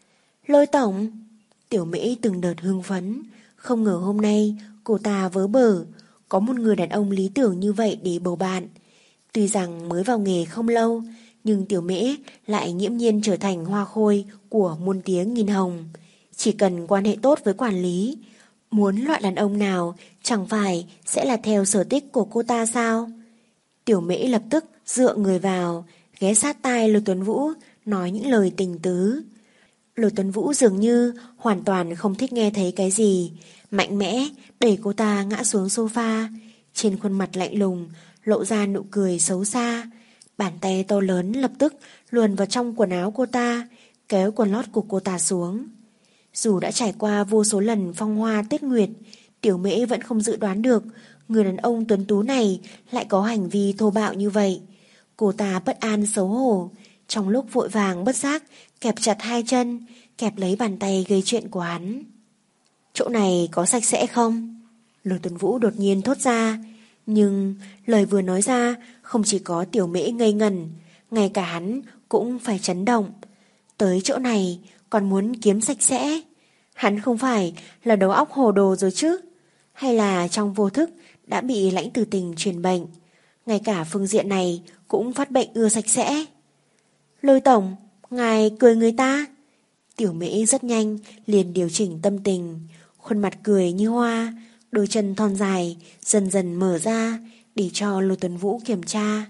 Lôi tổng. Tiểu Mễ từng đợt hưng phấn, không ngờ hôm nay cô ta vớ bở, có một người đàn ông lý tưởng như vậy để bầu bạn. Tuy rằng mới vào nghề không lâu, nhưng Tiểu Mễ lại nghiễm nhiên trở thành hoa khôi của muôn tiếng nghìn hồng. Chỉ cần quan hệ tốt với quản lý, muốn loại đàn ông nào chẳng phải sẽ là theo sở thích của cô ta sao? Tiểu Mễ lập tức dựa người vào, ghé sát tai Lô Tuấn Vũ, nói những lời tình tứ. Lô Tuấn Vũ dường như hoàn toàn không thích nghe thấy cái gì, mạnh mẽ đẩy cô ta ngã xuống sofa, trên khuôn mặt lạnh lùng lộ ra nụ cười xấu xa. Bàn tay to lớn lập tức luồn vào trong quần áo cô ta, kéo quần lót của cô ta xuống. Dù đã trải qua vô số lần phong hoa tuyết nguyệt, Tiểu Mễ vẫn không dự đoán được người đàn ông tuấn tú này lại có hành vi thô bạo như vậy. Cô ta bất an xấu hổ, trong lúc vội vàng bất giác kẹp chặt hai chân, kẹp lấy bàn tay gây chuyện của hắn. Chỗ này có sạch sẽ không? Lô Tuấn Vũ đột nhiên thốt ra, nhưng lời vừa nói ra không chỉ có Tiểu Mễ ngây ngẩn, ngay cả hắn cũng phải chấn động. Tới chỗ này còn muốn kiếm sạch sẽ? Hắn không phải là đầu óc hồ đồ rồi chứ? Hay là trong vô thức đã bị Lãnh Tử Tình truyền bệnh? Ngay cả phương diện này cũng phát bệnh ưa sạch sẽ. Lôi tổng, ngài cười người ta. Tiểu Mễ rất nhanh liền điều chỉnh tâm tình, khuôn mặt cười như hoa, đôi chân thon dài dần dần mở ra để cho Lô Tuấn Vũ kiểm tra.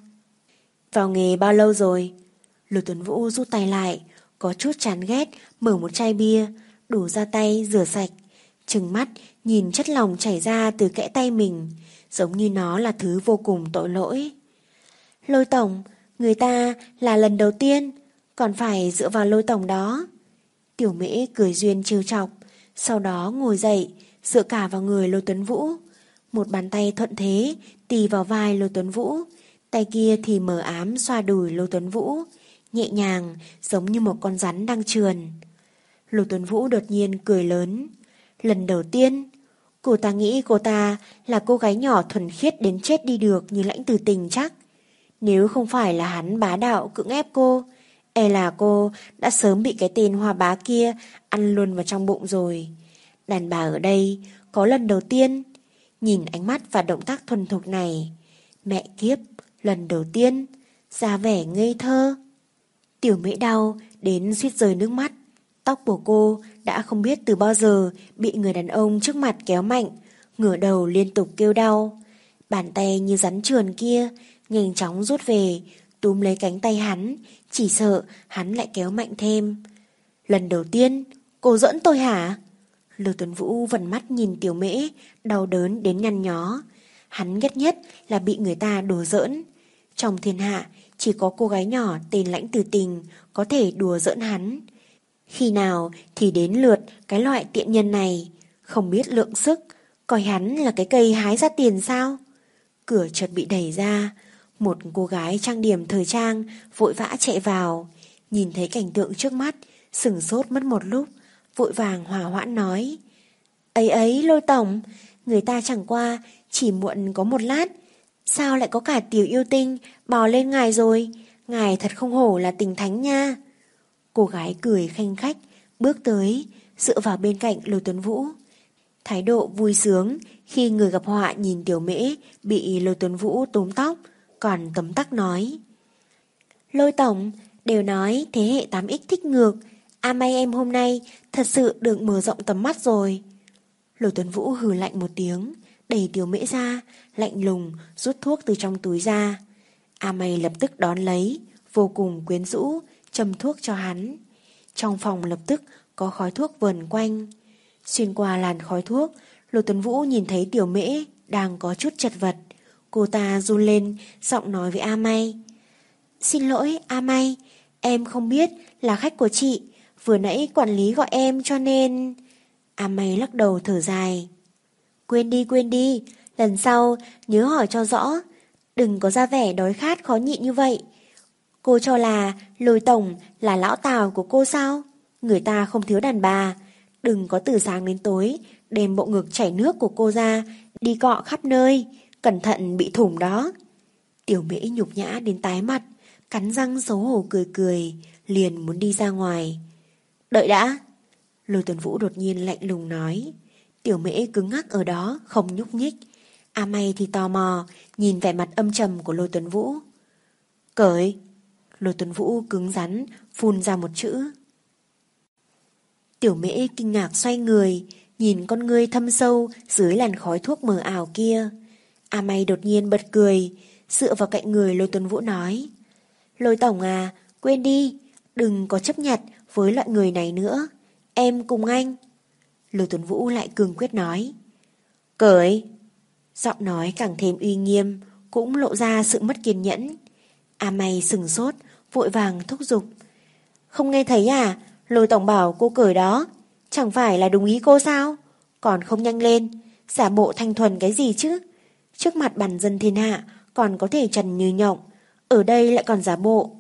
Vào nghề bao lâu rồi? Lô Tuấn Vũ rút tay lại, có chút chán ghét mở một chai bia, đổ ra tay rửa sạch, trừng mắt nhìn chất lỏng chảy ra từ kẽ tay mình, giống như nó là thứ vô cùng tội lỗi. Lôi tổng, người ta là lần đầu tiên, còn phải dựa vào Lôi tổng đó. Tiểu Mễ cười duyên trêu chọc, sau đó ngồi dậy, dựa cả vào người Lô Tuấn Vũ. Một bàn tay thuận thế tì vào vai Lô Tuấn Vũ, tay kia thì mờ ám xoa đùi Lô Tuấn Vũ, nhẹ nhàng giống như một con rắn đang trườn. Lô Tuấn Vũ đột nhiên cười lớn. Lần đầu tiên, cô ta nghĩ cô ta là cô gái nhỏ thuần khiết đến chết đi được như Lãnh Tử Tình chắc. Nếu không phải là hắn bá đạo cưỡng ép cô, e là cô đã sớm bị cái tên Hoa Bá kia ăn luôn vào trong bụng rồi. Đàn bà ở đây có lần đầu tiên. Nhìn ánh mắt và động tác thuần thục này, mẹ kiếp, lần đầu tiên, ra vẻ ngây thơ. Tiểu Mễ đau đến suýt rơi nước mắt. Tóc của cô đã không biết từ bao giờ bị người đàn ông trước mặt kéo mạnh, ngửa đầu liên tục kêu đau. Bàn tay như rắn trườn kia nhanh chóng rút về, túm lấy cánh tay hắn, chỉ sợ hắn lại kéo mạnh thêm. Lần đầu tiên, cô giỡn tôi hả? Lưu Tuấn Vũ vần mắt nhìn Tiểu Mễ, đau đớn đến nhăn nhó. Hắn ghét nhất là bị người ta đùa giỡn. Trong thiên hạ, chỉ có cô gái nhỏ tên Lãnh Tử Tình có thể đùa giỡn hắn. Khi nào thì đến lượt cái loại tiện nhân này, không biết lượng sức, coi hắn là cái cây hái ra tiền sao? Cửa chợt bị đẩy ra, một cô gái trang điểm thời trang vội vã chạy vào, nhìn thấy cảnh tượng trước mắt, sửng sốt mất một lúc, vội vàng hòa hoãn nói: ấy ấy Lôi tổng, người ta chẳng qua chỉ muộn có một lát, sao lại có cả Tiểu Yêu Tinh bò lên ngài rồi, ngài thật không hổ là tình thánh nha. Cô gái cười khanh khách, bước tới, dựa vào bên cạnh Lôi Tuấn Vũ. Thái độ vui sướng khi người gặp họa nhìn Tiểu Mễ bị Lôi Tuấn Vũ túm tóc, còn tấm tắc nói: Lôi tổng, đều nói thế hệ tám ích thích ngược, à may em hôm nay thật sự được mở rộng tầm mắt rồi. Lôi Tuấn Vũ hừ lạnh một tiếng, đẩy Tiểu Mễ ra, lạnh lùng rút thuốc từ trong túi ra. A May lập tức đón lấy, vô cùng quyến rũ, châm thuốc cho hắn. Trong phòng lập tức có khói thuốc vờn quanh. Xuyên qua làn khói thuốc, Lôi Tuấn Vũ nhìn thấy Tiểu Mễ đang có chút chật vật. Cô ta run lên, giọng nói với A May: Xin lỗi A May, em không biết là khách của chị, vừa nãy quản lý gọi em cho nên... A May lắc đầu thở dài: Quên đi quên đi, lần sau nhớ hỏi cho rõ, đừng có ra vẻ đói khát khó nhịn như vậy. Cô cho là Lôi tổng là lão Tào của cô sao? Người ta không thiếu đàn bà, đừng có từ sáng đến tối đem bộ ngực chảy nước của cô ra đi cọ khắp nơi, cẩn thận bị thủng đó. Tiểu Mễ nhục nhã đến tái mặt, cắn răng xấu hổ cười cười, liền muốn đi ra ngoài. Đợi đã. Lôi Tuấn Vũ đột nhiên lạnh lùng nói. Tiểu Mễ cứng ngắc ở đó không nhúc nhích. A May thì tò mò nhìn vẻ mặt âm trầm của Lôi Tuấn Vũ. Cởi. Lôi Tuấn Vũ cứng rắn phun ra một chữ. Tiểu Mễ kinh ngạc xoay người, nhìn con ngươi thâm sâu dưới làn khói thuốc mờ ảo kia. A May đột nhiên bật cười, dựa vào cạnh người Lôi Tuấn Vũ nói: Lôi tổng à, quên đi, đừng có chấp nhặt với loại người này nữa, em cùng anh. Lôi Tuấn Vũ lại cương quyết nói: Cởi. Giọng nói càng thêm uy nghiêm, cũng lộ ra sự mất kiên nhẫn. A May sừng sốt, vội vàng thúc giục: Không nghe thấy à, Lôi tổng bảo cô cởi đó, chẳng phải là đúng ý cô sao? Còn không nhanh lên, giả bộ thanh thuần cái gì chứ? Trước mặt bản dân thiên hạ còn có thể trần như nhộng, ở đây lại còn giả bộ.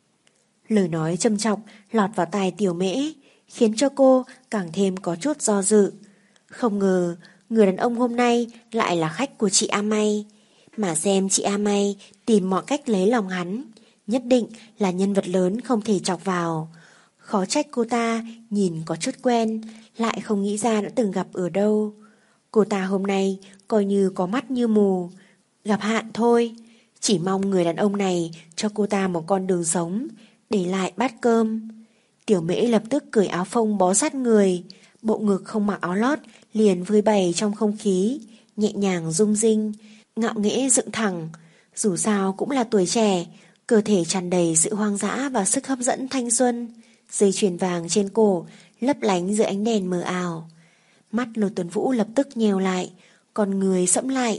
Lời nói châm chọc lọt vào tai Tiểu Mễ, khiến cho cô càng thêm có chút do dự. Không ngờ người đàn ông hôm nay lại là khách của chị A May. Mà xem chị A May tìm mọi cách lấy lòng hắn, nhất định là nhân vật lớn không thể chọc vào. Khó trách cô ta nhìn có chút quen, lại không nghĩ ra đã từng gặp ở đâu. Cô ta hôm nay coi như có mắt như mù, gặp hạn thôi. Chỉ mong người đàn ông này cho cô ta một con đường sống, để lại bát cơm. Tiểu Mễ lập tức cởi áo phông bó sát người, bộ ngực không mặc áo lót liền phơi bày trong không khí, nhẹ nhàng rung rinh, ngạo nghễ dựng thẳng. Dù sao cũng là tuổi trẻ, cơ thể tràn đầy sự hoang dã và sức hấp dẫn thanh xuân. Dây chuyền vàng trên cổ lấp lánh dưới ánh đèn mờ ảo. Mắt Lôi Tuấn Vũ lập tức nhèo lại, con người sẫm lại.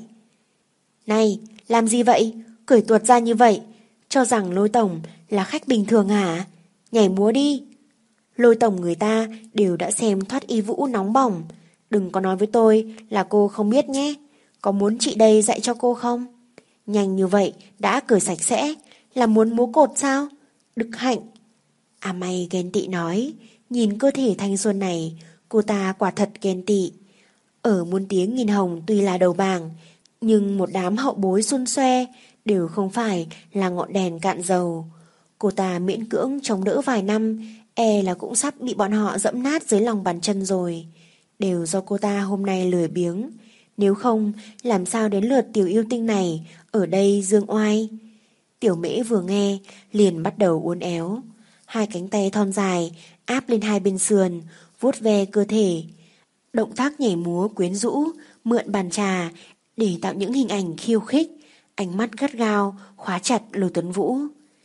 Này, làm gì vậy? Cởi tuột ra như vậy, cho rằng Lôi tổng là khách bình thường hả? Nhảy múa đi. Lôi tổng người ta đều đã xem thoát y vũ nóng bỏng, đừng có nói với tôi là cô không biết nhé. Có muốn chị đây dạy cho cô không? Nhanh như vậy đã cởi sạch sẽ, là muốn múa cột sao? Đực hạnh. A May ghen tị nói, nhìn cơ thể thanh xuân này, cô ta quả thật ghen tị. Ở muôn tiếng nghìn hồng tuy là đầu bảng, nhưng một đám hậu bối xun xoe đều không phải là ngọn đèn cạn dầu. Cô ta miễn cưỡng chống đỡ vài năm, e là cũng sắp bị bọn họ dẫm nát dưới lòng bàn chân rồi. Đều do cô ta hôm nay lười biếng, nếu không làm sao đến lượt Tiểu Yêu Tinh này ở đây dương oai. Tiểu Mễ vừa nghe liền bắt đầu uốn éo, hai cánh tay thon dài áp lên hai bên sườn, vuốt ve cơ thể. Động tác nhảy múa quyến rũ, mượn bàn trà để tạo những hình ảnh khiêu khích, ánh mắt gắt gao khóa chặt Lô Tuấn Vũ.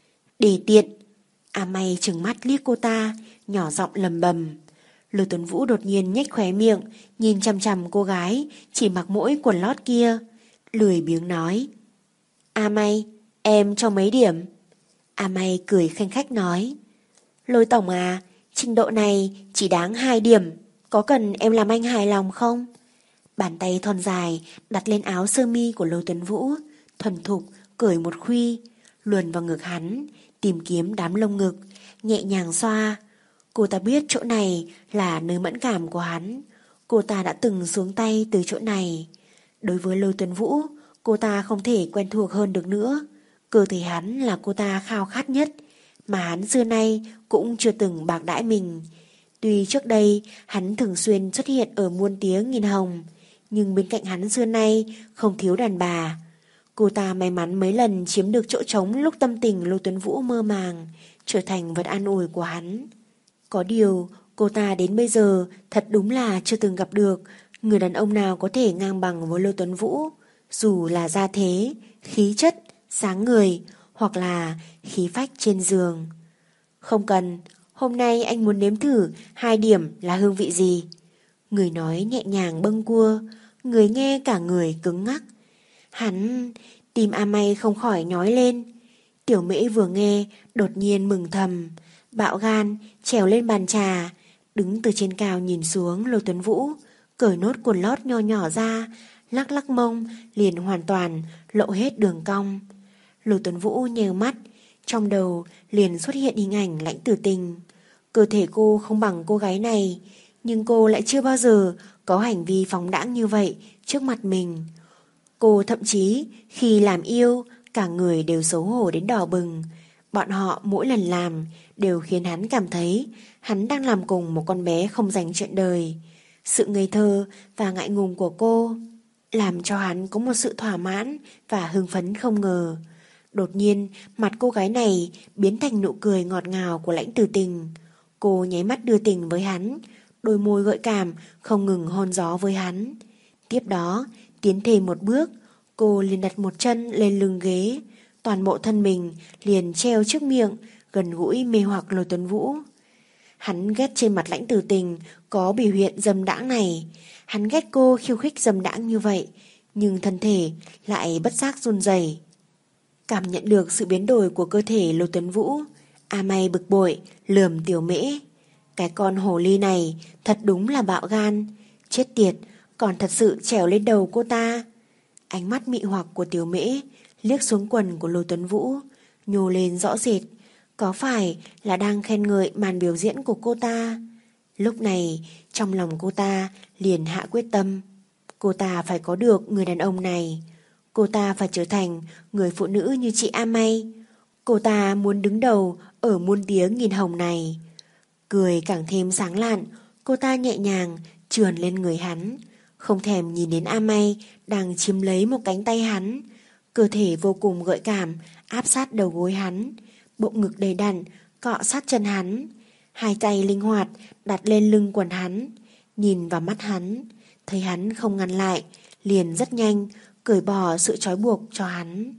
Để tiện, A May trừng mắt liếc cô ta, nhỏ giọng lầm bầm. Lô Tuấn Vũ đột nhiên nhếch khóe miệng, nhìn chằm chằm cô gái chỉ mặc mỗi quần lót kia, lười biếng nói: A May, em cho mấy điểm? A May cười khanh khách nói: Lôi tổng à, trình độ này chỉ đáng hai điểm, có cần em làm anh hài lòng không? Bàn tay thon dài đặt lên áo sơ mi của Lô Tuấn Vũ, thuần thục cởi một khuy, luồn vào ngực hắn, tìm kiếm đám lông ngực, nhẹ nhàng xoa. Cô ta biết chỗ này là nơi mẫn cảm của hắn, cô ta đã từng xuống tay từ chỗ này. Đối với Lô Tuấn Vũ, cô ta không thể quen thuộc hơn được nữa. Cơ thể hắn là cô ta khao khát nhất, mà hắn xưa nay cũng chưa từng bạc đãi mình. Tuy trước đây hắn thường xuyên xuất hiện ở muôn tiếng nghìn hồng, nhưng bên cạnh hắn xưa nay không thiếu đàn bà. Cô ta may mắn mấy lần chiếm được chỗ trống lúc tâm tình Lô Tuấn Vũ mơ màng, trở thành vật an ủi của hắn. Có điều, cô ta đến bây giờ thật đúng là chưa từng gặp được người đàn ông nào có thể ngang bằng với Lô Tuấn Vũ, dù là gia thế, khí chất, dáng người, hoặc là khí phách trên giường. Không cần, hôm nay anh muốn nếm thử hai điểm là hương vị gì? Người nói nhẹ nhàng bâng cua, người nghe cả người cứng ngắc. Hắn, tim A May không khỏi nhói lên. Tiểu Mễ vừa nghe, đột nhiên mừng thầm, bạo gan, trèo lên bàn trà, đứng từ trên cao nhìn xuống Lô Tuấn Vũ, cởi nốt quần lót nho nhỏ ra, lắc lắc mông, liền hoàn toàn lộ hết đường cong. Lô Tuấn Vũ nhèo mắt, trong đầu liền xuất hiện hình ảnh Lãnh Tử Tình. Cơ thể cô không bằng cô gái này, nhưng cô lại chưa bao giờ có hành vi phóng đãng như vậy trước mặt mình. Cô thậm chí khi làm yêu, cả người đều xấu hổ đến đỏ bừng. Bọn họ mỗi lần làm đều khiến hắn cảm thấy hắn đang làm cùng một con bé không dành chuyện đời. Sự ngây thơ và ngại ngùng của cô làm cho hắn có một sự thỏa mãn và hưng phấn không ngờ. Đột nhiên mặt cô gái này biến thành nụ cười ngọt ngào của Lãnh Tử Tình. Cô nháy mắt đưa tình với hắn, đôi môi gợi cảm không ngừng hôn gió với hắn. Tiếp đó tiến thêm một bước, cô liền đặt một chân lên lưng ghế, toàn bộ thân mình liền treo trước miệng, gần gũi mê hoặc Lô Tuấn Vũ. Hắn ghét trên mặt Lãnh Tử Tình có biểu hiện dâm đãng này, hắn ghét cô khiêu khích dâm đãng như vậy, nhưng thân thể lại bất giác run rẩy. Cảm nhận được sự biến đổi của cơ thể Lô Tuấn Vũ, A May bực bội lườm Tiểu Mễ. Cái con hồ ly này thật đúng là bạo gan, chết tiệt, còn thật sự trèo lên đầu cô ta. Ánh mắt mị hoặc của Tiểu Mễ liếc xuống quần của Lô Tuấn Vũ, nhô lên rõ rệt, có phải là đang khen ngợi màn biểu diễn của cô ta? Lúc này trong lòng cô ta liền hạ quyết tâm, cô ta phải có được người đàn ông này, cô ta phải trở thành người phụ nữ như chị A May, cô ta muốn đứng đầu ở muôn tiếng nghìn hồng này. Cười càng thêm sáng lạn, cô ta nhẹ nhàng trườn lên người hắn, không thèm nhìn đến A May đang chiếm lấy một cánh tay hắn. Cơ thể vô cùng gợi cảm áp sát đầu gối hắn, bụng ngực đầy đặn cọ sát chân hắn, hai tay linh hoạt đặt lên lưng quần hắn, nhìn vào mắt hắn, thấy hắn không ngăn lại, liền rất nhanh cởi bỏ sự trói buộc cho hắn.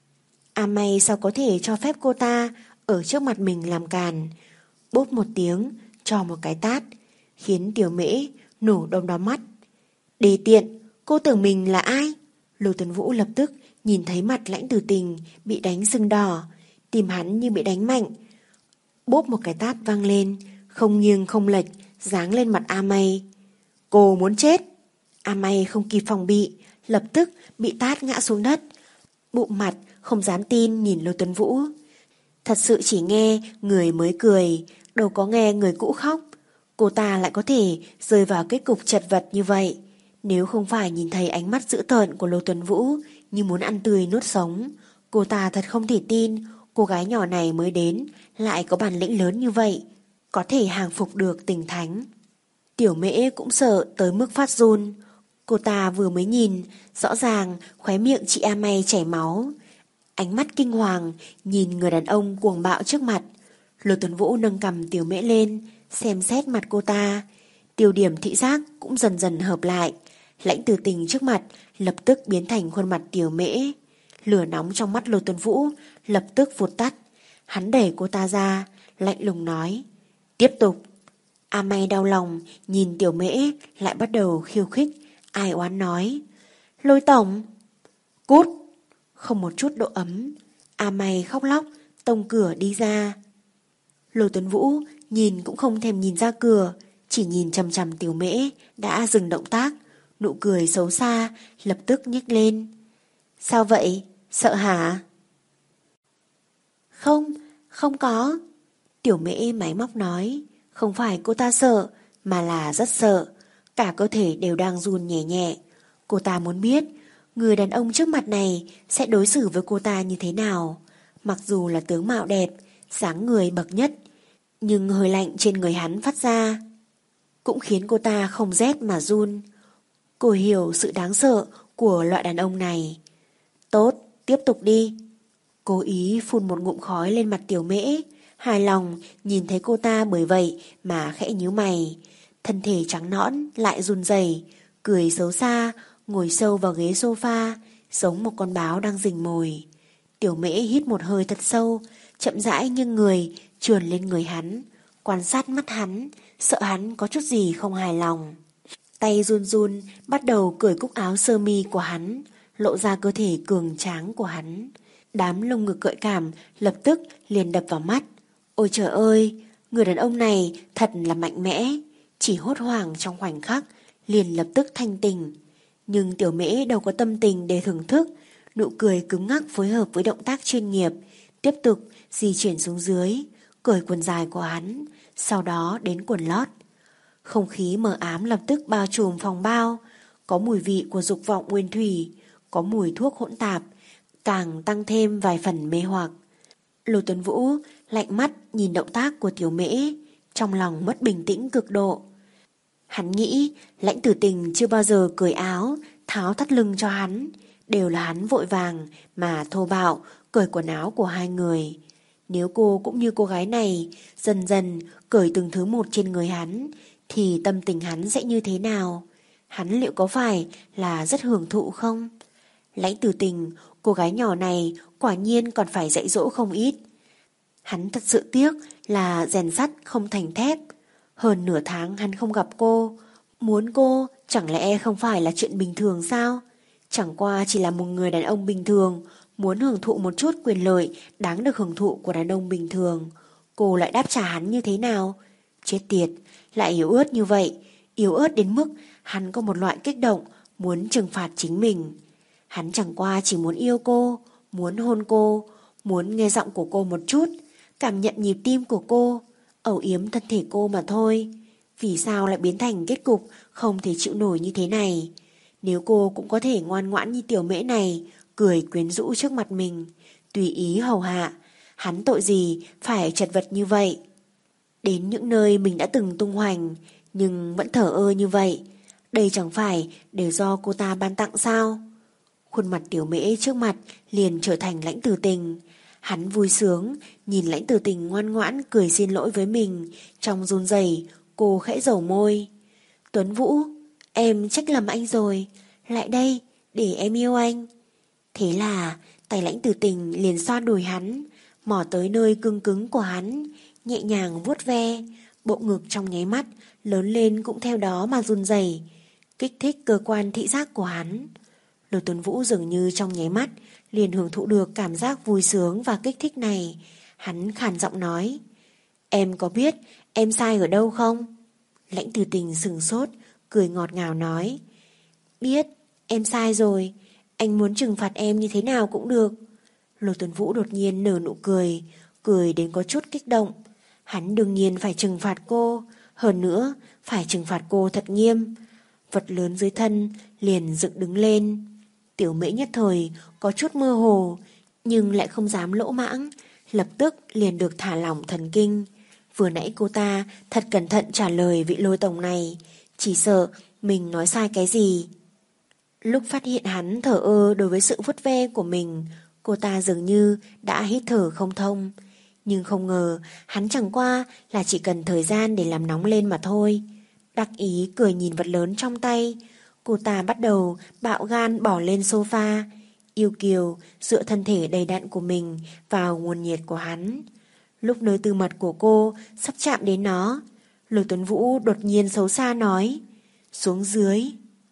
A May sao có thể cho phép cô ta ở trước mặt mình làm càn, bốp một tiếng cho một cái tát, khiến Tiểu Mễ nổ đom đóm mắt. Đề tiện, cô tưởng mình là ai? Lô Tuấn Vũ lập tức nhìn thấy mặt Lãnh Tử Tình bị đánh sưng đỏ, tim hắn như bị đánh mạnh. Bốp một cái tát vang lên, không nghiêng không lệch giáng lên mặt A May. Cô muốn chết. A May không kịp phòng bị, lập tức bị tát ngã xuống đất, bụng mặt không dám tin nhìn Lô Tuấn Vũ. Thật sự chỉ nghe người mới cười, đâu có nghe người cũ khóc. Cô ta lại có thể rơi vào kết cục chật vật như vậy. Nếu không phải nhìn thấy ánh mắt dữ tợn của Lô Tuấn Vũ như muốn ăn tươi nuốt sống, cô ta thật không thể tin cô gái nhỏ này mới đến lại có bản lĩnh lớn như vậy, có thể hàng phục được tình thánh. Tiểu Mễ cũng sợ tới mức phát run. Cô ta vừa mới nhìn, rõ ràng khóe miệng chị A May chảy máu. Ánh mắt kinh hoàng nhìn người đàn ông cuồng bạo trước mặt. Lô Tuấn Vũ nâng cầm Tiểu Mễ lên, xem xét mặt cô ta. Tiêu điểm thị giác cũng dần dần hợp lại. Lãnh Tử Tình trước mặt lập tức biến thành khuôn mặt Tiểu Mễ. Lửa nóng trong mắt Lôi Tuấn Vũ lập tức vụt tắt. Hắn đẩy cô ta ra, lạnh lùng nói: tiếp tục. A May đau lòng nhìn Tiểu Mễ lại bắt đầu khiêu khích, ai oán nói: Lôi tổng, cút. Không một chút độ ấm. A May khóc lóc tông cửa đi ra. Lôi Tuấn Vũ nhìn cũng không thèm nhìn ra cửa, chỉ nhìn chằm chằm Tiểu Mễ đã dừng động tác, nụ cười xấu xa lập tức nhếch lên. Sao vậy? Sợ hả? Không, không có. Tiểu Mễ máy móc nói. Không phải cô ta sợ, mà là rất sợ. Cả cơ thể đều đang run nhẹ nhẹ. Cô ta muốn biết người đàn ông trước mặt này sẽ đối xử với cô ta như thế nào. Mặc dù là tướng mạo đẹp, dáng người bậc nhất, nhưng hơi lạnh trên người hắn phát ra cũng khiến cô ta không rét mà run. Cô hiểu sự đáng sợ của loại đàn ông này. Tốt, tiếp tục đi. Cố ý phun một ngụm khói lên mặt Tiểu Mễ, hài lòng nhìn thấy cô ta bởi vậy mà khẽ nhíu mày. Thân thể trắng nõn lại run rẩy, cười xấu xa, ngồi sâu vào ghế sofa, giống một con báo đang rình mồi. Tiểu Mễ hít một hơi thật sâu, chậm rãi nghiêng người, trườn lên người hắn, quan sát mắt hắn, sợ hắn có chút gì không hài lòng. Tay run run bắt đầu cởi cúc áo sơ mi của hắn, lộ ra cơ thể cường tráng của hắn. Đám lông ngực gợi cảm lập tức liền đập vào mắt. Ôi trời ơi, người đàn ông này thật là mạnh mẽ. Chỉ hốt hoảng trong khoảnh khắc liền lập tức thanh tỉnh. Nhưng Tiểu Mễ đâu có tâm tình để thưởng thức. Nụ cười cứng ngắc phối hợp với động tác chuyên nghiệp, tiếp tục di chuyển xuống dưới, cởi quần dài của hắn, sau đó đến quần lót. Không khí mờ ám lập tức bao trùm phòng bao, có mùi vị của dục vọng nguyên thủy, có mùi thuốc hỗn tạp, càng tăng thêm vài phần mê hoặc. Lôi Tuấn Vũ lạnh mắt nhìn động tác của Tiểu Mễ, trong lòng mất bình tĩnh cực độ. Hắn nghĩ Lãnh Tử Tình chưa bao giờ cởi áo, tháo thắt lưng cho hắn, đều là hắn vội vàng mà thô bạo cởi quần áo của hai người. Nếu cô cũng như cô gái này, dần dần cởi từng thứ một trên người hắn, thì tâm tình hắn sẽ như thế nào? Hắn liệu có phải là rất hưởng thụ không? Lãnh Tử Tình, cô gái nhỏ này quả nhiên còn phải dạy dỗ không ít. Hắn thật sự tiếc là rèn sắt không thành thép. Hơn nửa tháng hắn không gặp cô, muốn cô chẳng lẽ không phải là chuyện bình thường sao? Chẳng qua chỉ là một người đàn ông bình thường, muốn hưởng thụ một chút quyền lợi đáng được hưởng thụ của đàn ông bình thường. Cô lại đáp trả hắn như thế nào? Chết tiệt, lại yếu ớt như vậy, yếu ớt đến mức hắn có một loại kích động muốn trừng phạt chính mình. Hắn chẳng qua chỉ muốn yêu cô, muốn hôn cô, muốn nghe giọng của cô một chút, cảm nhận nhịp tim của cô, âu yếm thân thể cô mà thôi. Vì sao lại biến thành kết cục không thể chịu nổi như thế này? Nếu cô cũng có thể ngoan ngoãn như Tiểu Mễ này, cười quyến rũ trước mặt mình, tùy ý hầu hạ, hắn tội gì phải chật vật như vậy? Đến những nơi mình đã từng tung hoành, nhưng vẫn thở ơ như vậy, đây chẳng phải đều do cô ta ban tặng sao? Khuôn mặt Tiểu Mễ trước mặt liền trở thành Lãnh Tử Tình. Hắn vui sướng nhìn Lãnh Tử Tình ngoan ngoãn cười xin lỗi với mình, trong run rẩy cô khẽ dầu môi. Tuấn Vũ, em trách lầm anh rồi, lại đây để em yêu anh. Thế là tay Lãnh Tử Tình liền xoa đùi hắn, mò tới nơi cứng cứng của hắn, nhẹ nhàng vuốt ve. Bộ ngực trong nháy mắt lớn lên cũng theo đó mà run rẩy, kích thích cơ quan thị giác của hắn. Lôi Tuấn Vũ dường như trong nháy mắt liền hưởng thụ được cảm giác vui sướng và kích thích này. Hắn khàn giọng nói: Em có biết em sai ở đâu không? Lãnh Tử Tình sừng sốt, cười ngọt ngào nói: Biết, em sai rồi, anh muốn trừng phạt em như thế nào cũng được. Lôi Tuấn Vũ đột nhiên nở nụ cười, cười đến có chút kích động. Hắn đương nhiên phải trừng phạt cô, hơn nữa phải trừng phạt cô thật nghiêm. Vật lớn dưới thân liền dựng đứng lên. Tiểu Mễ nhất thời có chút mơ hồ, nhưng lại không dám lỗ mãng, lập tức liền được thả lỏng thần kinh. Vừa nãy cô ta thật cẩn thận trả lời vị Lôi tổng này, chỉ sợ mình nói sai cái gì. Lúc phát hiện hắn thở ơ đối với sự vuốt ve của mình, cô ta dường như đã hít thở không thông. Nhưng không ngờ hắn chẳng qua là chỉ cần thời gian để làm nóng lên mà thôi. Đắc ý cười nhìn vật lớn trong tay, cô ta bắt đầu bạo gan bỏ lên sofa, yêu kiều dựa thân thể đầy đặn của mình vào nguồn nhiệt của hắn. Lúc nơi tư mật của cô sắp chạm đến nó, Lôi Tuấn Vũ đột nhiên xấu xa nói: "Xuống dưới."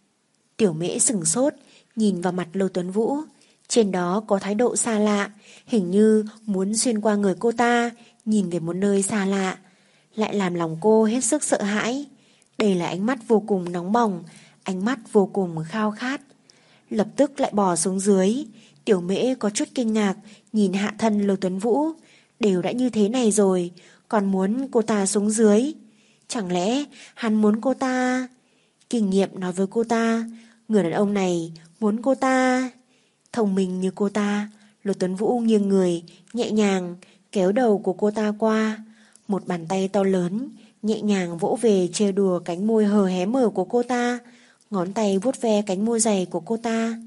Tiểu Mễ sửng sốt, nhìn vào mặt Lôi Tuấn Vũ. Trên đó có thái độ xa lạ, hình như muốn xuyên qua người cô ta, nhìn về một nơi xa lạ, lại làm lòng cô hết sức sợ hãi. Đây là ánh mắt vô cùng nóng bỏng, ánh mắt vô cùng khao khát. Lập tức lại bò xuống dưới. Tiểu Mễ có chút kinh ngạc, nhìn hạ thân Lôi Tuấn Vũ. Đều đã như thế này rồi, còn muốn cô ta xuống dưới. Chẳng lẽ hắn muốn cô ta... Kinh nghiệm nói với cô ta, người đàn ông này muốn cô ta... Thông minh như cô ta, Lôi Tuấn Vũ nghiêng người, nhẹ nhàng kéo đầu của cô ta qua. Một bàn tay to lớn nhẹ nhàng vỗ về trêu đùa cánh môi hờ hé mở của cô ta, ngón tay vuốt ve cánh môi dày của cô ta.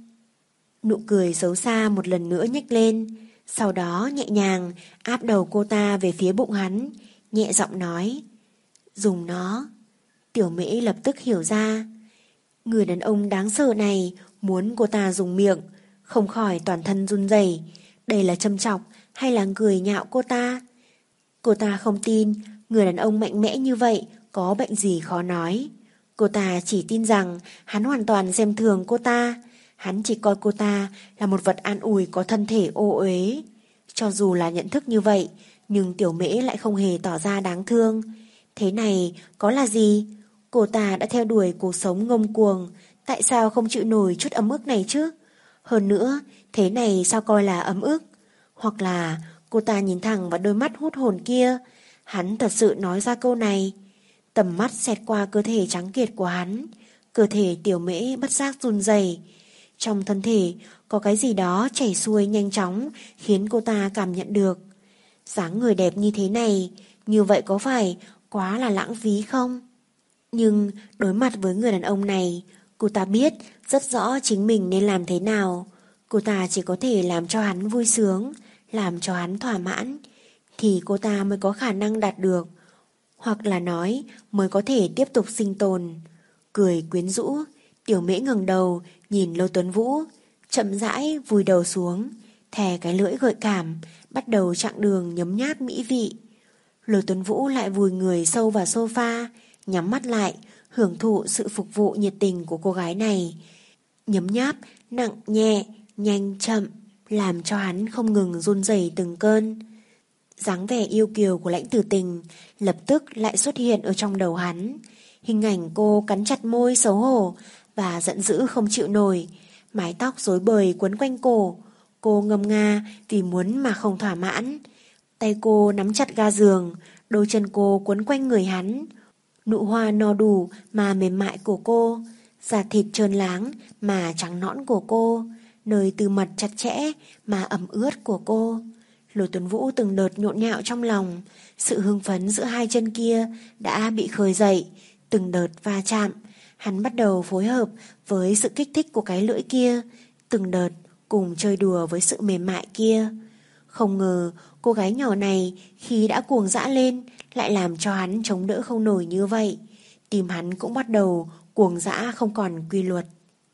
Nụ cười xấu xa một lần nữa nhếch lên, sau đó nhẹ nhàng áp đầu cô ta về phía bụng hắn, nhẹ giọng nói: "Dùng nó." Tiểu Mễ lập tức hiểu ra, người đàn ông đáng sợ này muốn cô ta dùng miệng, không khỏi toàn thân run rẩy. Đây là châm chọc hay là cười nhạo cô ta? Cô ta không tin người đàn ông mạnh mẽ như vậy có bệnh gì khó nói. Cô ta chỉ tin rằng hắn hoàn toàn xem thường cô ta. Hắn chỉ coi cô ta là một vật an ủi có thân thể ô uế. Cho dù là nhận thức như vậy, nhưng Tiểu Mễ lại không hề tỏ ra đáng thương. Thế này có là gì? Cô ta đã theo đuổi cuộc sống ngông cuồng, tại sao không chịu nổi chút ấm ức này chứ? Hơn nữa, thế này sao coi là ấm ức? Hoặc là cô ta nhìn thẳng vào đôi mắt hút hồn kia, hắn thật sự nói ra câu này. Tầm mắt xẹt qua cơ thể trắng kiệt của hắn, cơ thể Tiểu Mễ bất giác run rẩy. Trong thân thể có cái gì đó chảy xuôi nhanh chóng, khiến cô ta cảm nhận được. Dáng người đẹp như thế này, như vậy có phải quá là lãng phí không? Nhưng đối mặt với người đàn ông này, cô ta biết rất rõ chính mình nên làm thế nào. Cô ta chỉ có thể làm cho hắn vui sướng, làm cho hắn thỏa mãn, thì cô ta mới có khả năng đạt được, hoặc là nói mới có thể tiếp tục sinh tồn. Cười quyến rũ, Tiểu Mễ ngẩng đầu nhìn Lôi Tuấn Vũ, chậm rãi vùi đầu xuống, thè cái lưỡi gợi cảm, bắt đầu chặng đường nhấm nháp mỹ vị. Lôi Tuấn Vũ lại vùi người sâu vào sofa, nhắm mắt lại, hưởng thụ sự phục vụ nhiệt tình của cô gái này. Nhấm nháp, nặng nhẹ, nhanh chậm, làm cho hắn không ngừng run rẩy từng cơn. Dáng vẻ yêu kiều của Lãnh Tử Tình lập tức lại xuất hiện ở trong đầu hắn. Hình ảnh cô cắn chặt môi xấu hổ và giận dữ không chịu nổi, mái tóc rối bời quấn quanh cổ. Cô ngâm nga vì muốn mà không thỏa mãn. Tay cô nắm chặt ga giường, đôi chân cô quấn quanh người hắn. Nụ hoa no đủ mà mềm mại của cô, da thịt trơn láng mà trắng nõn của cô, nơi tư mật chặt chẽ mà ẩm ướt của cô. Lôi Tuấn Vũ từng đợt nhộn nhạo trong lòng, sự hưng phấn giữa hai chân kia đã bị khơi dậy, từng đợt va chạm. Hắn bắt đầu phối hợp với sự kích thích của cái lưỡi kia, từng đợt cùng chơi đùa với sự mềm mại kia. Không ngờ cô gái nhỏ này khi đã cuồng dã lên lại làm cho hắn chống đỡ không nổi như vậy. Tim hắn cũng bắt đầu cuồng dã không còn quy luật.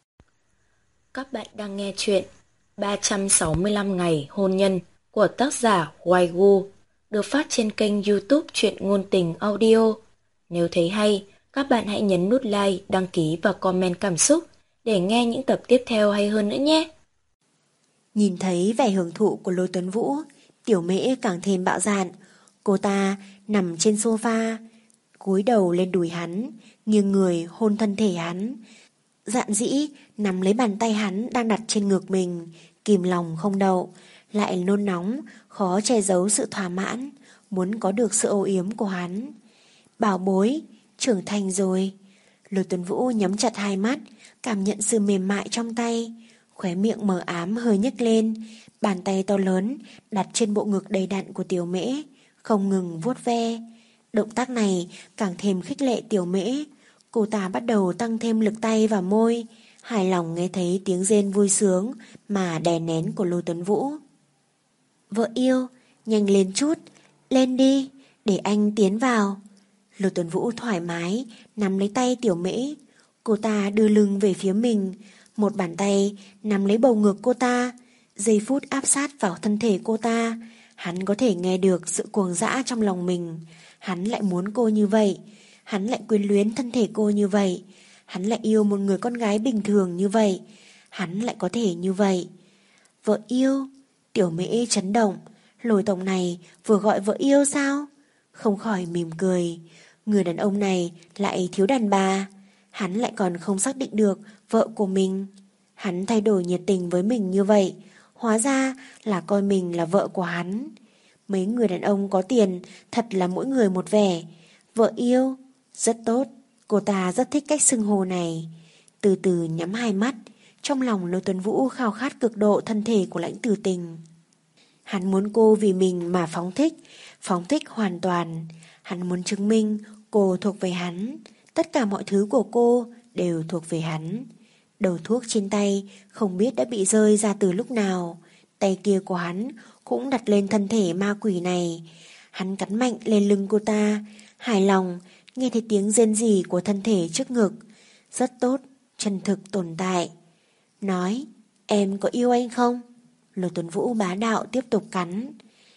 Các bạn đang nghe chuyện ba trăm sáu mươi lăm ngày hôn nhân của tác giả Hoài Gu, được phát trên kênh YouTube Truyện Ngôn Tình Audio. Nếu thấy hay, các bạn hãy nhấn nút like, đăng ký và comment cảm xúc để nghe những tập tiếp theo hay hơn nữa nhé. Nhìn thấy vẻ hưởng thụ của Lôi Tuấn Vũ, Tiểu Mễ càng thêm bạo dạn. Cô ta nằm trên sofa, cúi đầu lên đùi hắn, nghiêng người hôn thân thể hắn. Dạn dĩ nắm lấy bàn tay hắn đang đặt trên ngực mình, kìm lòng không đậu, lại nôn nóng, khó che giấu sự thỏa mãn, muốn có được sự âu yếm của hắn. Bảo bối, trưởng thành rồi. Lôi Tuấn Vũ nhắm chặt hai mắt, cảm nhận sự mềm mại trong tay, khóe miệng mờ ám hơi nhếch lên, bàn tay to lớn đặt trên bộ ngực đầy đặn của Tiểu Mễ, không ngừng vuốt ve. Động tác này càng thêm khích lệ Tiểu Mễ. Cô ta bắt đầu tăng thêm lực tay vào môi, hài lòng nghe thấy tiếng rên vui sướng mà đè nén của Lôi Tuấn Vũ. Vợ yêu, nhanh lên chút, Lên đi, để anh tiến vào. Lô Tuấn Vũ thoải mái nắm lấy tay Tiểu Mễ. Cô ta đưa lưng về phía mình, một bàn tay nắm lấy bầu ngực cô ta, giây phút áp sát vào thân thể cô ta. Hắn có thể nghe được sự cuồng dã trong lòng mình. Hắn lại muốn cô như vậy, hắn lại quyến luyến thân thể cô như vậy, hắn lại yêu một người con gái bình thường như vậy, hắn lại có thể như vậy. Vợ yêu? Tiểu Mễ chấn động. Lôi tổng này vừa gọi vợ yêu sao? Không khỏi mỉm cười. Người đàn ông này lại thiếu đàn bà. Hắn lại còn không xác định được vợ của mình. Hắn thay đổi nhiệt tình với mình như vậy, hóa ra là coi mình là vợ của hắn. Mấy người đàn ông có tiền thật là mỗi người một vẻ. Vợ yêu? Rất tốt. Cô ta rất thích cách xưng hô này. Từ từ nhắm hai mắt, trong lòng Lôi Tuấn Vũ khao khát cực độ thân thể của Lãnh Tử Tình. Hắn muốn cô vì mình mà phóng thích, phóng thích hoàn toàn. Hắn muốn chứng minh cô thuộc về hắn. Tất cả mọi thứ của cô đều thuộc về hắn. Đầu thuốc trên tay không biết đã bị rơi ra từ lúc nào. Tay kia của hắn cũng đặt lên thân thể ma quỷ này. Hắn cắn mạnh lên lưng cô ta, hài lòng nghe thấy tiếng rên rỉ của thân thể trước ngực. Rất tốt, chân thực tồn tại. Nói, em có yêu anh không? Lô Tuấn Vũ bá đạo tiếp tục cắn.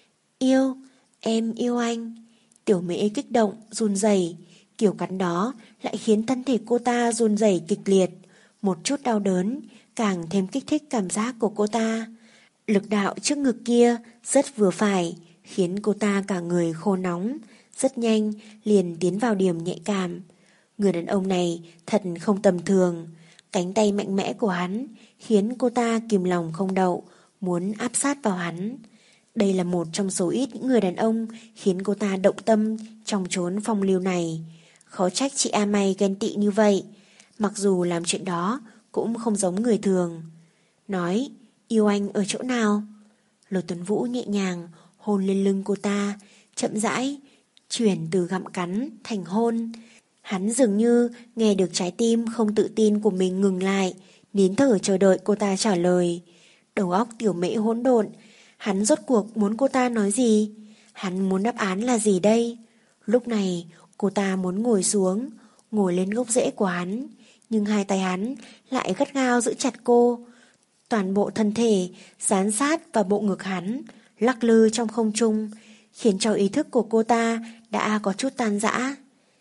Yêu, em yêu anh. Tiểu Mễ kích động, run rẩy. Kiểu cắn đó lại khiến thân thể cô ta run rẩy kịch liệt. Một chút đau đớn càng thêm kích thích cảm giác của cô ta. Lực đạo trước ngực kia rất vừa phải, khiến cô ta cả người khô nóng. Rất nhanh liền tiến vào điểm nhạy cảm. Người đàn ông này thật không tầm thường. Cánh tay mạnh mẽ của hắn khiến cô ta kìm lòng không đậu, muốn áp sát vào hắn. Đây là một trong số ít những người đàn ông khiến cô ta động tâm trong chốn phong lưu này. Khó trách chị A May ghen tị như vậy. Mặc dù làm chuyện đó cũng không giống người thường. Nói, yêu anh ở chỗ nào? Lô Tuấn Vũ nhẹ nhàng hôn lên lưng cô ta, chậm rãi chuyển từ gặm cắn thành hôn. Hắn dường như nghe được trái tim không tự tin của mình ngừng lại, nín thở chờ đợi cô ta trả lời. Đầu óc Tiểu Mễ hỗn độn. Hắn rốt cuộc muốn cô ta nói gì? Hắn muốn đáp án là gì đây? Lúc này cô ta muốn ngồi xuống, ngồi lên gốc rễ của hắn, nhưng hai tay hắn lại gắt gao giữ chặt cô. Toàn bộ thân thể dán sát vào bộ ngực hắn, lắc lư trong không trung, khiến cho ý thức của cô ta đã có chút tan rã.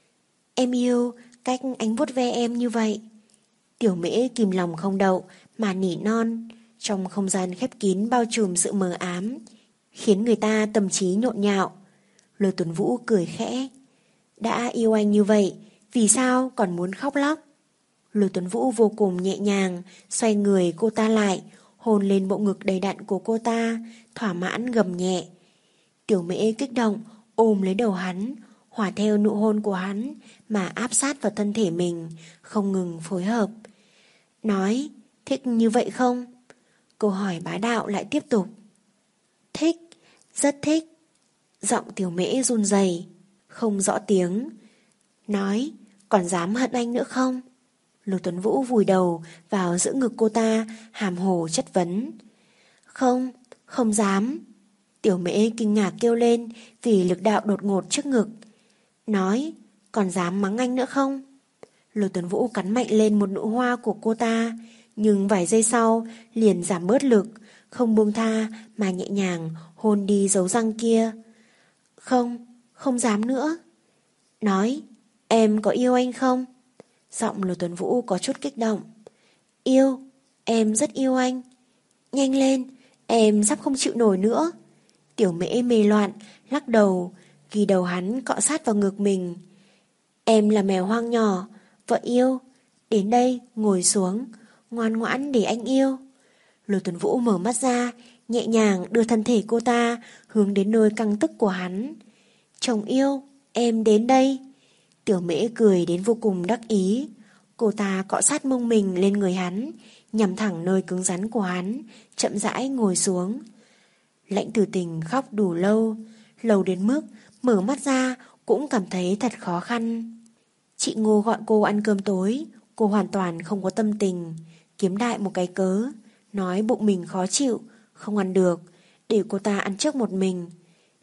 Em yêu cách anh vuốt ve em như vậy. Tiểu Mễ kìm lòng không đậu mà nỉ non. Trong không gian khép kín bao trùm sự mờ ám, khiến người ta tâm trí nhộn nhạo. Lôi Tuấn Vũ cười khẽ. Đã yêu anh như vậy, vì sao còn muốn khóc lóc? Lôi Tuấn Vũ vô cùng nhẹ nhàng xoay người cô ta lại, hôn lên bộ ngực đầy đặn của cô ta, thỏa mãn gầm nhẹ. Tiểu Mễ kích động ôm lấy đầu hắn, hòa theo nụ hôn của hắn mà áp sát vào thân thể mình, không ngừng phối hợp. Nói, thích như vậy không? Câu hỏi bá đạo lại tiếp tục. Thích, rất thích. Giọng Tiểu Mễ run rẩy, không rõ tiếng. Nói, còn dám hận anh nữa không? Lô Tuấn Vũ vùi đầu vào giữa ngực cô ta, hàm hồ chất vấn. Không, không dám. Tiểu Mễ kinh ngạc kêu lên vì lực đạo đột ngột trước ngực. Nói, còn dám mắng anh nữa không? Lô Tuấn Vũ cắn mạnh lên một nụ hoa của cô ta, nhưng vài giây sau liền giảm bớt lực, không buông tha mà nhẹ nhàng hôn đi dấu răng kia. Không, không dám nữa. Nói, em có yêu anh không? Giọng Lô Tuấn Vũ có chút kích động. Yêu, em rất yêu anh. Nhanh lên, em sắp không chịu nổi nữa. Tiểu Mễ mê loạn, lắc đầu, ghi đầu hắn cọ sát vào ngực mình. Em là mèo hoang nhỏ, vợ yêu. Đến đây, ngồi xuống, ngoan ngoãn để anh yêu. Lô Tuấn Vũ mở mắt ra, nhẹ nhàng đưa thân thể cô ta hướng đến nơi căng tức của hắn. Chồng yêu, em đến đây. Tiểu Mễ cười đến vô cùng đắc ý. Cô ta cọ sát mông mình lên người hắn, nhằm thẳng nơi cứng rắn của hắn, chậm rãi ngồi xuống. Lãnh Tử Tình khóc đủ lâu, lâu đến mức mở mắt ra cũng cảm thấy thật khó khăn. Chị Ngô gọi cô ăn cơm tối, cô hoàn toàn không có tâm tình, kiếm đại một cái cớ, nói bụng mình khó chịu, không ăn được, để cô ta ăn trước một mình.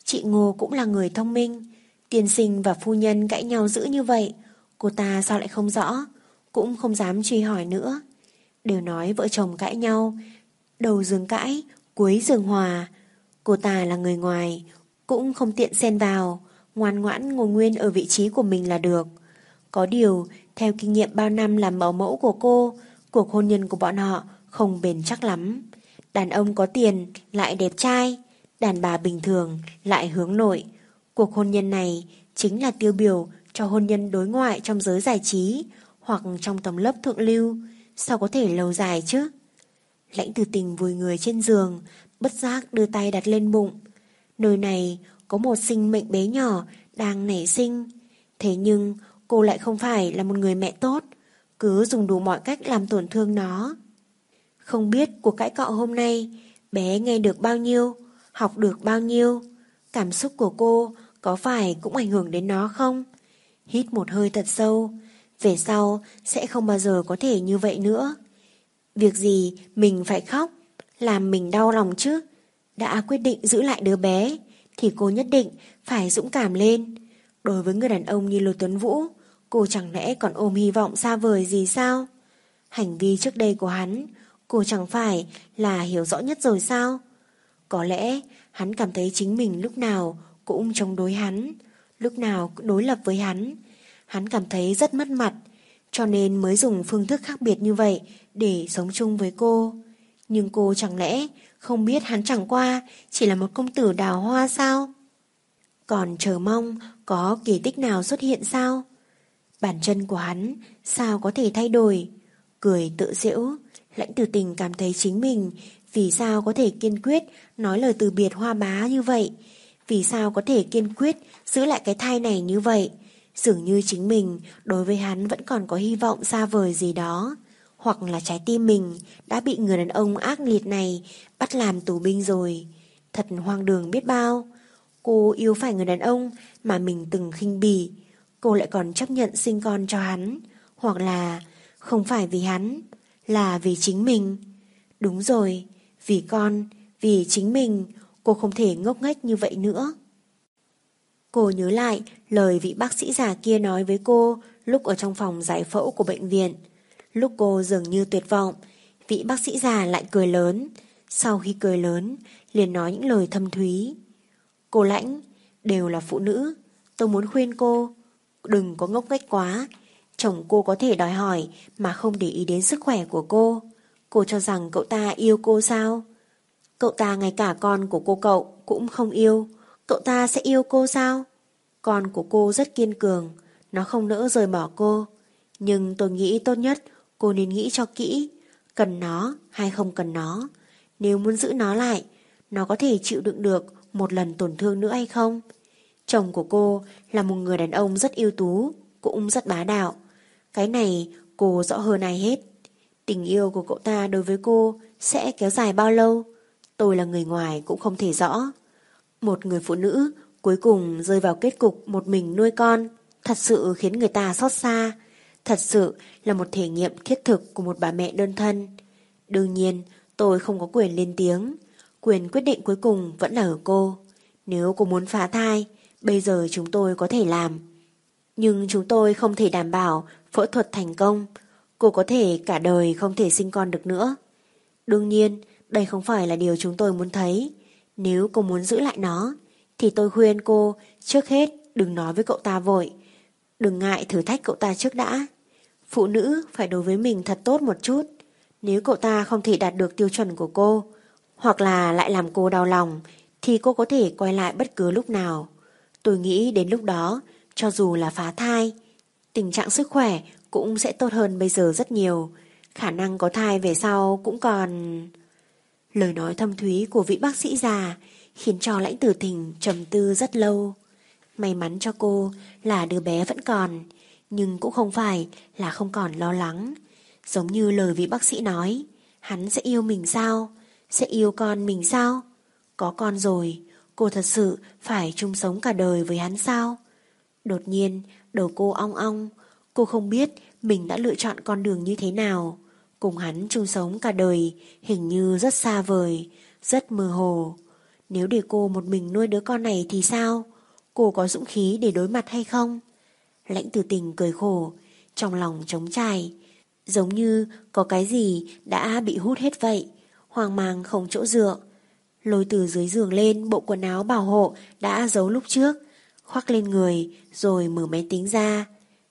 Chị Ngô cũng là người thông minh. Tiên sinh và phu nhân cãi nhau dữ như vậy, cô ta sao lại không rõ, cũng không dám truy hỏi nữa. Đều nói vợ chồng cãi nhau, đầu giường cãi, cuối giường hòa. Cô ta là người ngoài, cũng không tiện xen vào, ngoan ngoãn ngồi nguyên ở vị trí của mình là được. Có điều, theo kinh nghiệm bao năm làm bảo mẫu của cô, cuộc hôn nhân của bọn họ không bền chắc lắm. Đàn ông có tiền lại đẹp trai, đàn bà bình thường lại hướng nội. Cuộc hôn nhân này chính là tiêu biểu cho hôn nhân đối ngoại trong giới giải trí hoặc trong tầng lớp thượng lưu, sao có thể lâu dài chứ? Lãnh Tử Tình vùi người trên giường, bất giác đưa tay đặt lên bụng. Nơi này có một sinh mệnh bé nhỏ đang nảy sinh. Thế nhưng cô lại không phải là một người mẹ tốt, cứ dùng đủ mọi cách làm tổn thương nó. Không biết cuộc cãi cọ hôm nay bé nghe được bao nhiêu, học được bao nhiêu. Cảm xúc của cô có phải cũng ảnh hưởng đến nó không? Hít một hơi thật sâu, về sau sẽ không bao giờ có thể như vậy nữa. Việc gì mình phải khóc, làm mình đau lòng chứ? Đã quyết định giữ lại đứa bé thì cô nhất định phải dũng cảm lên. Đối với người đàn ông như Lô Tuấn Vũ, cô chẳng lẽ còn ôm hy vọng xa vời gì sao? Hành vi trước đây của hắn, cô chẳng phải là hiểu rõ nhất rồi sao? Có lẽ hắn cảm thấy chính mình lúc nào cũng chống đối hắn, lúc nào cũng đối lập với hắn. Hắn cảm thấy rất mất mặt, cho nên mới dùng phương thức khác biệt như vậy để sống chung với cô. Nhưng cô chẳng lẽ không biết hắn chẳng qua chỉ là một công tử đào hoa sao? Còn chờ mong có kỳ tích nào xuất hiện sao? Bàn chân của hắn sao có thể thay đổi? Cười tự giễu, Lãnh Tử Tình cảm thấy chính mình vì sao có thể kiên quyết nói lời từ biệt Hoa Bá như vậy? Vì sao có thể kiên quyết giữ lại cái thai này như vậy? Dường như chính mình đối với hắn vẫn còn có hy vọng xa vời gì đó. Hoặc là trái tim mình đã bị người đàn ông ác liệt này bắt làm tù binh rồi. Thật hoang đường biết bao. Cô yêu phải người đàn ông mà mình từng khinh bỉ. Cô lại còn chấp nhận sinh con cho hắn. Hoặc là không phải vì hắn, là vì chính mình. Đúng rồi, vì con, vì chính mình, cô không thể ngốc nghếch như vậy nữa. Cô nhớ lại lời vị bác sĩ già kia nói với cô lúc ở trong phòng giải phẫu của bệnh viện. Lúc cô dường như tuyệt vọng, vị bác sĩ già lại cười lớn. Sau khi cười lớn, liền nói những lời thâm thúy. Cô Lãnh, đều là phụ nữ. Tôi muốn khuyên cô, đừng có ngốc nghếch quá. Chồng cô có thể đòi hỏi mà không để ý đến sức khỏe của cô. Cô cho rằng cậu ta yêu cô sao? Cậu ta ngay cả con của cô cậu cũng không yêu. Cậu ta sẽ yêu cô sao? Con của cô rất kiên cường, nó không nỡ rời bỏ cô. Nhưng tôi nghĩ tốt nhất cô nên nghĩ cho kỹ, cần nó hay không cần nó. Nếu muốn giữ nó lại, nó có thể chịu đựng được một lần tổn thương nữa hay không? Chồng của cô là một người đàn ông rất ưu tú, cũng rất bá đạo. Cái này cô rõ hơn ai hết. Tình yêu của cậu ta đối với cô sẽ kéo dài bao lâu? Tôi là người ngoài cũng không thể rõ. Một người phụ nữ cuối cùng rơi vào kết cục một mình nuôi con, thật sự khiến người ta xót xa. Thật sự là một thể nghiệm thiết thực của một bà mẹ đơn thân. Đương nhiên tôi không có quyền lên tiếng. Quyền quyết định cuối cùng vẫn là ở cô. Nếu cô muốn phá thai, bây giờ chúng tôi có thể làm. Nhưng chúng tôi không thể đảm bảo phẫu thuật thành công. Cô có thể cả đời không thể sinh con được nữa. Đương nhiên đây không phải là điều chúng tôi muốn thấy. Nếu cô muốn giữ lại nó thì tôi khuyên cô trước hết đừng nói với cậu ta vội. Đừng ngại thử thách cậu ta trước đã. Phụ nữ phải đối với mình thật tốt một chút. Nếu cậu ta không thể đạt được tiêu chuẩn của cô, hoặc là lại làm cô đau lòng, thì cô có thể quay lại bất cứ lúc nào. Tôi nghĩ đến lúc đó, cho dù là phá thai, tình trạng sức khỏe cũng sẽ tốt hơn bây giờ rất nhiều. Khả năng có thai về sau cũng còn... Lời nói thâm thúy của vị bác sĩ già khiến cho Lãnh Tử Tình trầm tư rất lâu. May mắn cho cô là đứa bé vẫn còn, nhưng cũng không phải là không còn lo lắng. Giống như lời vị bác sĩ nói, hắn sẽ yêu mình sao? Sẽ yêu con mình sao? Có con rồi, cô thật sự phải chung sống cả đời với hắn sao? Đột nhiên, đầu cô ong ong, cô không biết mình đã lựa chọn con đường như thế nào. Cùng hắn chung sống cả đời hình như rất xa vời, rất mơ hồ. Nếu để cô một mình nuôi đứa con này thì sao? Cô có dũng khí để đối mặt hay không? Lãnh Tử Tình cười khổ, trong lòng trống trải, giống như có cái gì đã bị hút hết vậy, hoang mang không chỗ dựa. Lôi từ dưới giường lên bộ quần áo bảo hộ đã giấu lúc trước, khoác lên người rồi mở máy tính ra.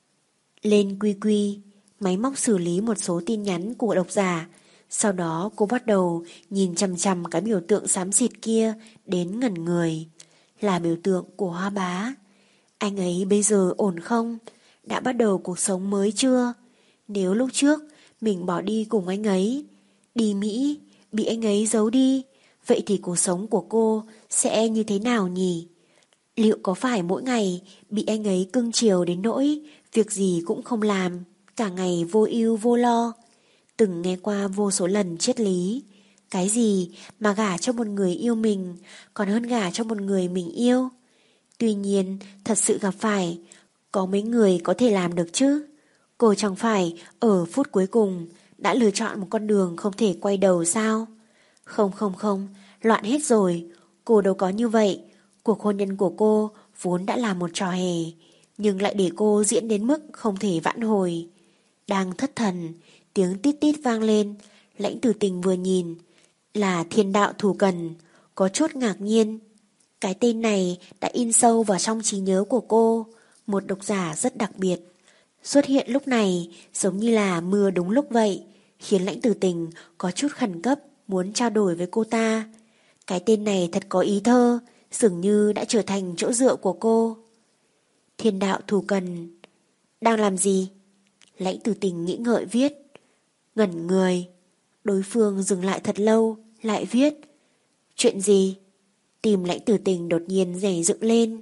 Lên quy quy, máy móc xử lý một số tin nhắn của độc giả. Sau đó cô bắt đầu nhìn chằm chằm cái biểu tượng xám xịt kia đến ngẩn người. Là biểu tượng của Hoa Bá. Anh ấy bây giờ ổn không? Đã bắt đầu cuộc sống mới chưa? Nếu lúc trước mình bỏ đi cùng anh ấy, đi Mỹ, bị anh ấy giấu đi, vậy thì cuộc sống của cô sẽ như thế nào nhỉ? Liệu có phải mỗi ngày bị anh ấy cưng chiều đến nỗi việc gì cũng không làm, cả ngày vô ưu vô lo? Từng nghe qua vô số lần triết lý, cái gì mà gả cho một người yêu mình còn hơn gả cho một người mình yêu. Tuy nhiên, thật sự gặp phải, có mấy người có thể làm được chứ? Cô chẳng phải ở phút cuối cùng đã lựa chọn một con đường không thể quay đầu sao? Không không không, loạn hết rồi. Cô đâu có như vậy. Cuộc hôn nhân của cô vốn đã là một trò hề, nhưng lại để cô diễn đến mức không thể vãn hồi. Đang thất thần, tiếng tít tít vang lên. Lãnh Tử Tình vừa nhìn là Thiên Đạo Thù Cần, có chút ngạc nhiên. Cái tên này đã in sâu vào trong trí nhớ của cô, một độc giả rất đặc biệt. Xuất hiện lúc này giống như là mưa đúng lúc vậy, khiến Lãnh Tử Tình có chút khẩn cấp muốn trao đổi với cô ta. Cái tên này thật có ý thơ, dường như đã trở thành chỗ dựa của cô. Thiên Đạo Thù Cần. Đang làm gì? Lãnh Tử Tình nghĩ ngợi viết. Ngẩn người. Đối phương dừng lại thật lâu, lại viết. Chuyện gì? Tim Lãnh Tử Tình đột nhiên nhảy dựng lên.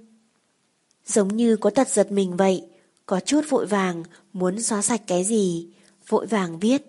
Giống như có tật giật mình vậy, có chút vội vàng muốn xóa sạch cái gì, vội vàng viết.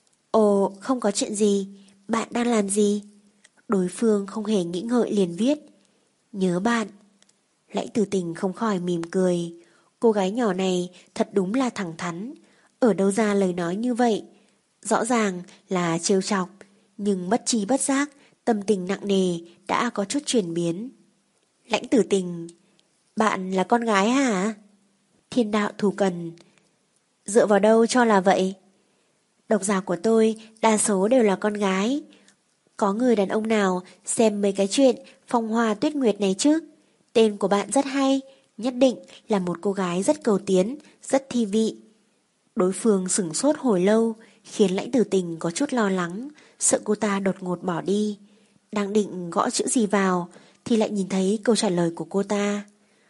Ồ, không có chuyện gì, bạn đang làm gì? Đối phương không hề nghĩ ngợi liền viết. Nhớ bạn. Lãnh Tử Tình không khỏi mỉm cười. Cô gái nhỏ này thật đúng là thẳng thắn. Ở đâu ra lời nói như vậy? Rõ ràng là trêu chọc, nhưng bất trí bất giác, tâm tình nặng nề đã có chút chuyển biến. Lãnh Tử Tình. Bạn là con gái hả? Thiên Đạo Thù Cần. Dựa vào đâu cho là vậy? Độc giả của tôi đa số đều là con gái. Có người đàn ông nào xem mấy cái chuyện Phong Hoa Tuyết Nguyệt này chứ? Tên của bạn rất hay, nhất định là một cô gái rất cầu tiến, rất thi vị. Đối phương sửng sốt hồi lâu, khiến Lãnh Tử Tình có chút lo lắng, sợ cô ta đột ngột bỏ đi. Đang định gõ chữ gì vào, thì lại nhìn thấy câu trả lời của cô ta.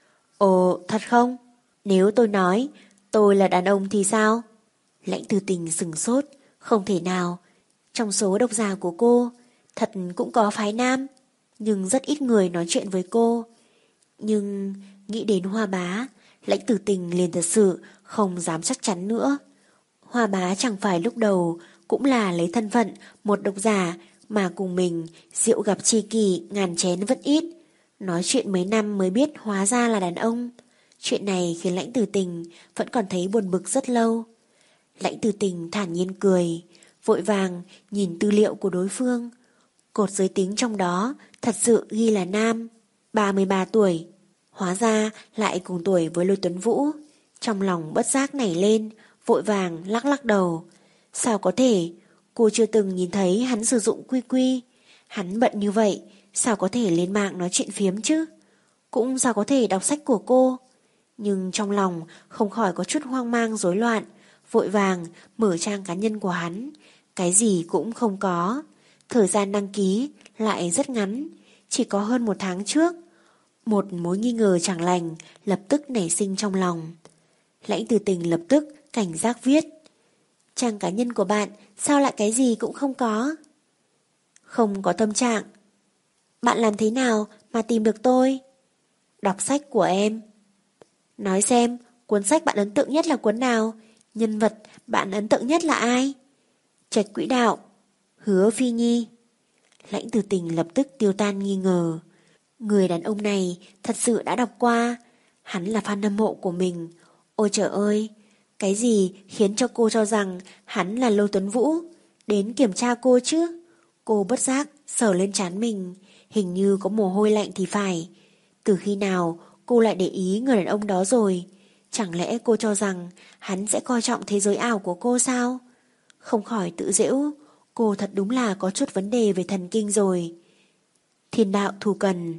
Ồ, thật không? Nếu tôi nói tôi là đàn ông thì sao? Lãnh Tử Tình sửng sốt, không thể nào. Trong số độc giả của cô, thật cũng có phái nam, nhưng rất ít người nói chuyện với cô. Nhưng nghĩ đến Hoa Bá, Lãnh Tử Tình liền thật sự không dám chắc chắn nữa. Hoa Bá chẳng phải lúc đầu cũng là lấy thân phận một độc giả mà cùng mình rượu gặp tri kỷ ngàn chén vẫn ít. Nói chuyện mấy năm mới biết hóa ra là đàn ông. Chuyện này khiến Lãnh Tử Tình vẫn còn thấy buồn bực rất lâu. Lãnh Tử Tình thản nhiên cười, vội vàng nhìn tư liệu của đối phương. Cột giới tính trong đó thật sự ghi là nam, ba mươi ba tuổi. Hóa ra lại cùng tuổi với Lôi Tuấn Vũ. Trong lòng bất giác nảy lên, vội vàng lắc lắc đầu. Sao có thể? Cô chưa từng nhìn thấy hắn sử dụng quy quy. Hắn bận như vậy, sao có thể lên mạng nói chuyện phiếm chứ? Cũng sao có thể đọc sách của cô? Nhưng trong lòng không khỏi có chút hoang mang rối loạn, vội vàng mở trang cá nhân của hắn. Cái gì cũng không có. Thời gian đăng ký lại rất ngắn, chỉ có hơn một tháng trước. Một mối nghi ngờ chẳng lành lập tức nảy sinh trong lòng. Lãnh Tử Tình lập tức cảnh giác viết. Trang cá nhân của bạn sao lại cái gì cũng không có? Không có tâm trạng. Bạn làm thế nào mà tìm được tôi? Đọc sách của em. Nói xem, cuốn sách bạn ấn tượng nhất là cuốn nào? Nhân vật bạn ấn tượng nhất là ai? Trạch Quỹ Đạo, Hứa Phi Nhi. Lãnh Tử Tình lập tức tiêu tan nghi ngờ. Người đàn ông này thật sự đã đọc qua. Hắn là fan hâm mộ của mình. Ôi trời ơi, cái gì khiến cho cô cho rằng hắn là Lô Tuấn Vũ? Đến kiểm tra cô chứ? Cô bất giác sờ lên trán mình. Hình như có mồ hôi lạnh thì phải. Từ khi nào cô lại để ý người đàn ông đó rồi? Chẳng lẽ cô cho rằng hắn sẽ coi trọng thế giới ảo của cô sao? Không khỏi tự giễu, cô thật đúng là có chút vấn đề về thần kinh rồi. Thiên đạo thù cần.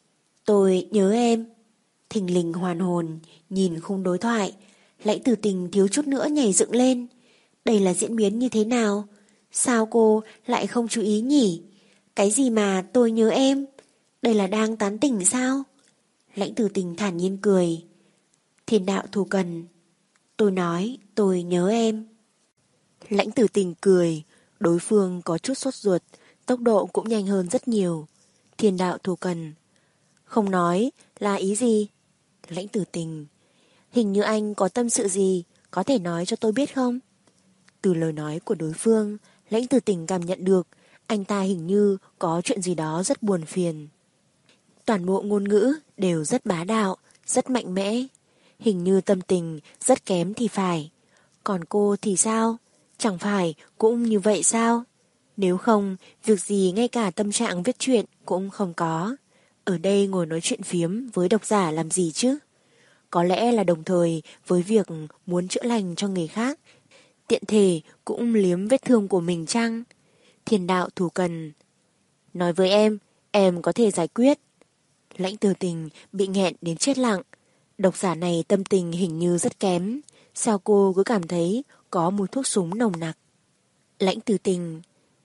Tôi nhớ em. Thình lình hoàn hồn, nhìn khung đối thoại, Lãnh Tử Tình thiếu chút nữa nhảy dựng lên. Đây là diễn biến như thế nào? Sao cô lại không chú ý nhỉ? Cái gì mà tôi nhớ em? Đây là đang tán tỉnh sao? Lãnh Tử Tình thản nhiên cười. Thiên đạo thù cần. Tôi nói tôi nhớ em. Lãnh Tử Tình cười. Đối phương có chút sốt ruột, tốc độ cũng nhanh hơn rất nhiều. Thiên đạo thù cần. Không nói là ý gì? Lãnh Tử Tình. Hình như anh có tâm sự gì, có thể nói cho tôi biết không? Từ lời nói của đối phương, Lãnh Tử Tình cảm nhận được anh ta hình như có chuyện gì đó rất buồn phiền. Toàn bộ ngôn ngữ đều rất bá đạo, rất mạnh mẽ. Hình như tâm tình rất kém thì phải. Còn cô thì sao? Chẳng phải cũng như vậy sao? Nếu không, việc gì ngay cả tâm trạng viết truyện cũng không có. Ở đây ngồi nói chuyện phiếm với độc giả làm gì chứ? Có lẽ là đồng thời với việc muốn chữa lành cho người khác, tiện thể cũng liếm vết thương của mình chăng? Thiên đạo thù cần. Nói với em, em có thể giải quyết. Lãnh Tử Tình bị nghẹn đến chết lặng. Độc giả này tâm tình hình như rất kém. Sao cô cứ cảm thấy có mùi thuốc súng nồng nặc? Lãnh Tử Tình.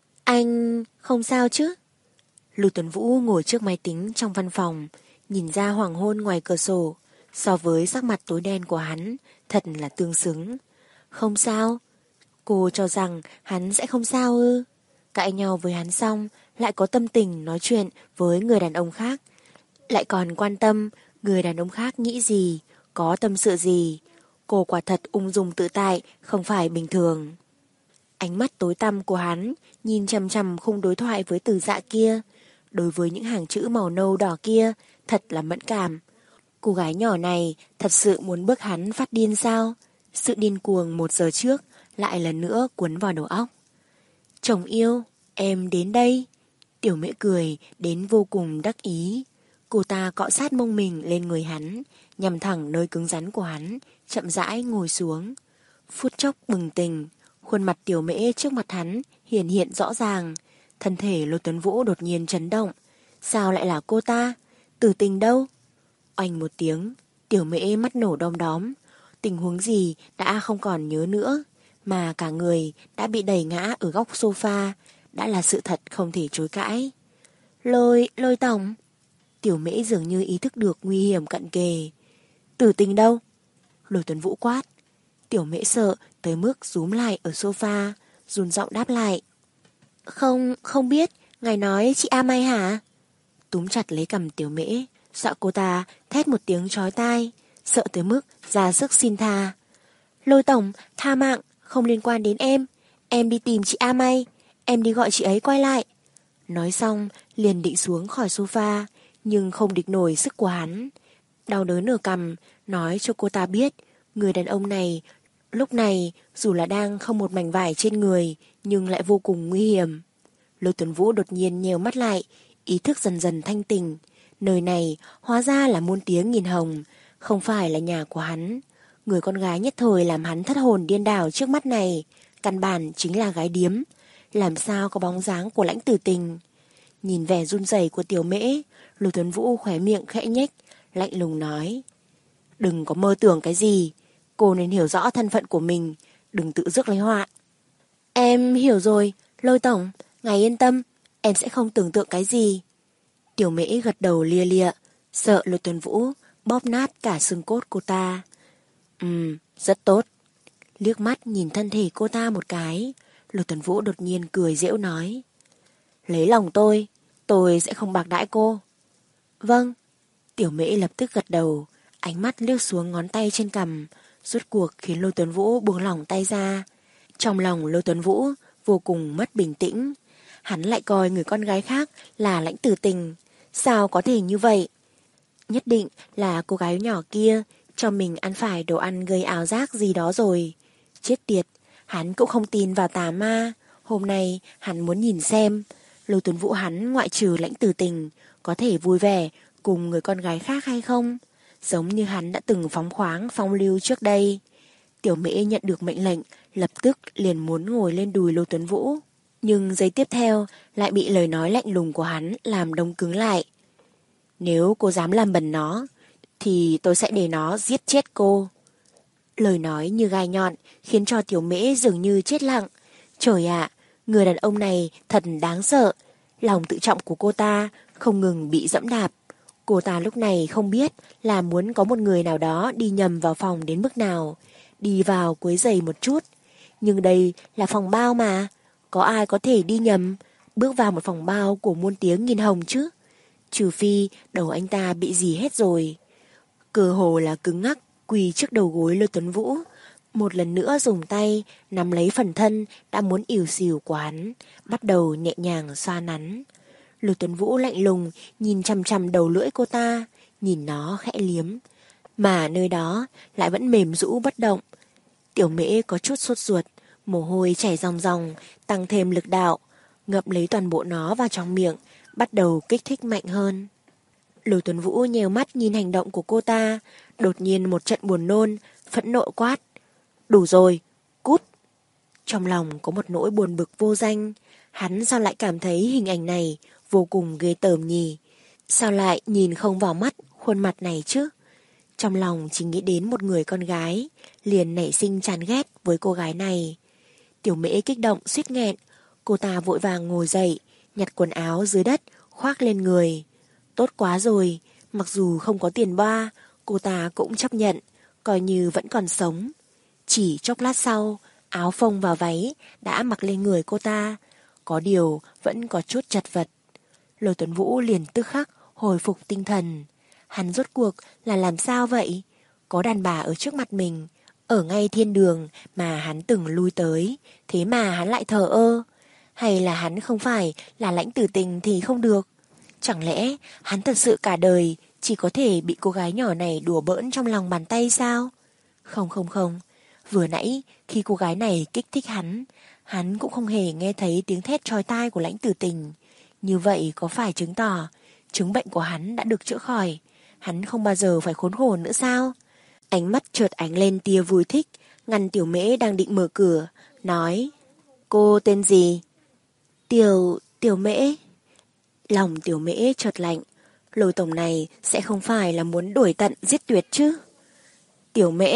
Anh không sao chứ? Lưu Tuấn Vũ ngồi trước máy tính trong văn phòng, nhìn ra hoàng hôn ngoài cửa sổ. So với sắc mặt tối đen của hắn, thật là tương xứng. Không sao? Cô cho rằng hắn sẽ không sao ư? Cãi nhau với hắn xong, lại có tâm tình nói chuyện với người đàn ông khác. Lại còn quan tâm người đàn ông khác nghĩ gì, có tâm sự gì. Cô quả thật ung dung tự tại, không phải bình thường. Ánh mắt tối tăm của hắn nhìn chằm chằm khung đối thoại với Từ Dạ kia. Đối với những hàng chữ màu nâu đỏ kia, thật là mẫn cảm. Cô gái nhỏ này thật sự muốn bức hắn phát điên sao? Sự điên cuồng một giờ trước lại lần nữa cuốn vào đầu óc. Chồng yêu, em đến đây. Tiểu Mễ cười đến vô cùng đắc ý. Cô ta cọ sát mông mình lên người hắn, nhằm thẳng nơi cứng rắn của hắn, chậm rãi ngồi xuống. Phút chốc bừng tỉnh, khuôn mặt Tiểu Mễ trước mặt hắn hiển hiện rõ ràng. Thân thể Lô Tuấn Vũ đột nhiên chấn động. Sao lại là cô ta? Tử Tình đâu? Oanh một tiếng, Tiểu Mễ mắt nổ đom đóm. Tình huống gì đã không còn nhớ nữa, mà cả người đã bị đẩy ngã ở góc sofa, đã là sự thật không thể chối cãi. Lôi, lôi tổng. Tiểu Mễ dường như ý thức được nguy hiểm cận kề. Tử Tình đâu? Lôi Tuấn Vũ quát. Tiểu Mễ sợ tới mức rúm lại ở sofa, run giọng đáp lại. Không, không biết, ngài nói chị A Mai hả? Túm chặt lấy cằm Tiểu Mễ, sợ cô ta thét một tiếng chói tai, sợ tới mức ra sức xin tha. Lôi tổng, tha mạng, không liên quan đến em. Em đi tìm chị A Mai, em đi gọi chị ấy quay lại. Nói xong, liền định xuống khỏi sofa, nhưng không địch nổi sức của hắn. Đau đớn ở cằm, nói cho cô ta biết, người đàn ông này, lúc này, dù là đang không một mảnh vải trên người, nhưng lại vô cùng nguy hiểm. Lôi Tuấn Vũ đột nhiên nhèo mắt lại, ý thức dần dần thanh tỉnh. Nơi này hóa ra là muôn tiếng nghìn hồng, không phải là nhà của hắn. Người con gái nhất thời làm hắn thất hồn điên đảo trước mắt này, căn bản chính là gái điếm. Làm sao có bóng dáng của Lãnh Tử Tình? Nhìn vẻ run rẩy của Tiểu Mễ, Lôi Tuấn Vũ khóe miệng khẽ nhếch, lạnh lùng nói. Đừng có mơ tưởng cái gì, cô nên hiểu rõ thân phận của mình, đừng tự rước lấy họa. Em hiểu rồi, Lôi tổng, ngài yên tâm, em sẽ không tưởng tượng cái gì. Tiểu Mễ gật đầu lia lịa, sợ Lôi Tuấn Vũ bóp nát cả xương cốt cô ta. Ừm, rất tốt. Liếc mắt nhìn thân thể cô ta một cái, Lôi Tuấn Vũ đột nhiên cười giễu nói. Lấy lòng tôi, tôi sẽ không bạc đãi cô. Vâng. Tiểu Mễ lập tức gật đầu, ánh mắt liếc xuống ngón tay trên cằm, rốt cuộc khiến Lôi Tuấn Vũ buông lỏng tay ra. Trong lòng Lôi Tuấn Vũ vô cùng mất bình tĩnh. Hắn lại coi người con gái khác là Lãnh Tử Tình. Sao có thể như vậy? Nhất định là cô gái nhỏ kia cho mình ăn phải đồ ăn gây ảo giác gì đó rồi. Chết tiệt, hắn cũng không tin vào tà ma. Hôm nay hắn muốn nhìn xem Lôi Tuấn Vũ hắn ngoại trừ Lãnh Tử Tình, có thể vui vẻ cùng người con gái khác hay không, giống như hắn đã từng phóng khoáng phong lưu trước đây. Tiểu Mễ nhận được mệnh lệnh, lập tức liền muốn ngồi lên đùi Lô Tuấn Vũ, nhưng giây tiếp theo lại bị lời nói lạnh lùng của hắn làm đông cứng lại. Nếu cô dám làm bẩn nó, thì tôi sẽ để nó giết chết cô. Lời nói như gai nhọn khiến cho Tiểu Mễ dường như chết lặng. Trời ạ, người đàn ông này thật đáng sợ. Lòng tự trọng của cô ta không ngừng bị dẫm đạp. Cô ta lúc này không biết là muốn có một người nào đó đi nhầm vào phòng đến mức nào, đi vào quấy rầy một chút. Nhưng đây là phòng bao mà, có ai có thể đi nhầm, bước vào một phòng bao của muôn tiếng nghìn hồng chứ? Trừ phi đầu anh ta bị gì hết rồi. Cơ hồ là cứng ngắc quỳ trước đầu gối Lô Tuấn Vũ, một lần nữa dùng tay nắm lấy phần thân đã muốn ỉu xìu của hắn, bắt đầu nhẹ nhàng xoa nắn. Lô Tuấn Vũ lạnh lùng nhìn chằm chằm đầu lưỡi cô ta, nhìn nó khẽ liếm, mà nơi đó lại vẫn mềm rũ bất động. Tiểu Mễ có chút sốt ruột, mồ hôi chảy ròng ròng, tăng thêm lực đạo, ngậm lấy toàn bộ nó vào trong miệng, bắt đầu kích thích mạnh hơn. Lô Tuấn Vũ nhèo mắt nhìn hành động của cô ta, đột nhiên một trận buồn nôn, phẫn nộ quát. Đủ rồi, cút. Trong lòng có một nỗi buồn bực vô danh, hắn sao lại cảm thấy hình ảnh này vô cùng ghê tởm nhỉ? Sao lại nhìn không vào mắt khuôn mặt này chứ? Trong lòng chỉ nghĩ đến một người con gái, liền nảy sinh chán ghét với cô gái này. Tiểu Mễ kích động suýt nghẹn, cô ta vội vàng ngồi dậy, nhặt quần áo dưới đất, khoác lên người. Tốt quá rồi, mặc dù không có tiền boa, cô ta cũng chấp nhận, coi như vẫn còn sống. Chỉ chốc lát sau, áo phông và váy đã mặc lên người cô ta, có điều vẫn có chút chật vật. Lô Tuấn Vũ liền tức khắc hồi phục tinh thần. Hắn rốt cuộc là làm sao vậy? Có đàn bà ở trước mặt mình, ở ngay thiên đường mà hắn từng lui tới, thế mà hắn lại thờ ơ. Hay là hắn không phải là lãnh tử tình thì không được? Chẳng lẽ hắn thật sự cả đời chỉ có thể bị cô gái nhỏ này đùa bỡn trong lòng bàn tay sao? Không không không, vừa nãy khi cô gái này kích thích hắn, hắn cũng không hề nghe thấy tiếng thét chói tai của lãnh tử tình. Như vậy có phải chứng tỏ chứng bệnh của hắn đã được chữa khỏi, hắn không bao giờ phải khốn khổ nữa sao? Ánh mắt chợt ánh lên tia vui thích, ngăn Tiểu Mễ đang định mở cửa, nói: Cô tên gì? Tiểu... Tiểu Mễ. Lòng Tiểu Mễ chợt lạnh, Lô tổng này sẽ không phải là muốn đuổi tận giết tuyệt chứ? Tiểu Mễ,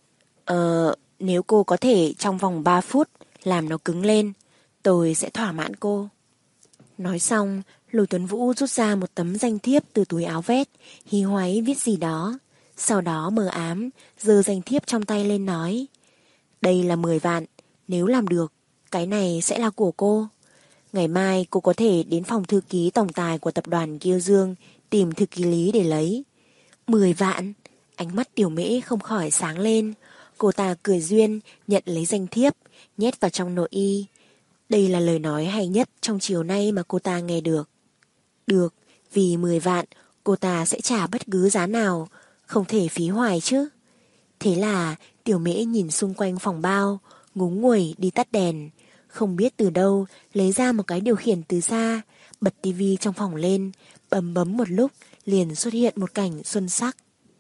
Ờ, nếu cô có thể trong vòng ba phút làm nó cứng lên, tôi sẽ thỏa mãn cô. Nói xong, Lô Tuấn Vũ rút ra một tấm danh thiếp từ túi áo vest, hí hoáy viết gì đó. Sau đó mờ ám, giơ danh thiếp trong tay lên nói: Đây là mười vạn, nếu làm được, cái này sẽ là của cô. Ngày mai cô có thể đến phòng thư ký tổng tài của tập đoàn Kiêu Dương tìm thư ký Lý để lấy. Mười vạn? Ánh mắt Tiểu Mễ không khỏi sáng lên. Cô ta cười duyên, nhận lấy danh thiếp, nhét vào trong nội y. Đây là lời nói hay nhất trong chiều nay mà cô ta nghe được. Được, vì mười vạn, cô ta sẽ trả bất cứ giá nào, không thể phí hoài chứ. Thế là Tiểu Mễ nhìn xung quanh phòng bao, ngúng nguẩy đi tắt đèn. Không biết từ đâu lấy ra một cái điều khiển từ xa, bật tivi trong phòng lên, bấm bấm một lúc liền xuất hiện một cảnh xuân sắc.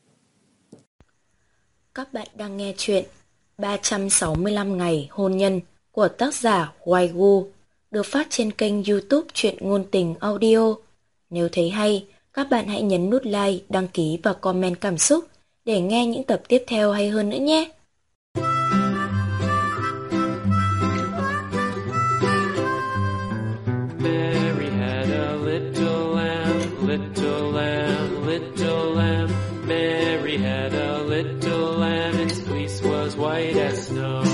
Các bạn đang nghe chuyện ba trăm sáu mươi lăm ngày hôn nhân của tác giả Hoài Gu, được phát trên kênh YouTube Truyện Ngôn Tình Audio. Nếu thấy hay, các bạn hãy nhấn nút like, đăng ký và comment cảm xúc để nghe những tập tiếp theo hay hơn nữa nhé. Mary had a little lamb, little lamb, little lamb. Mary had a little lamb, its fleece was white as snow.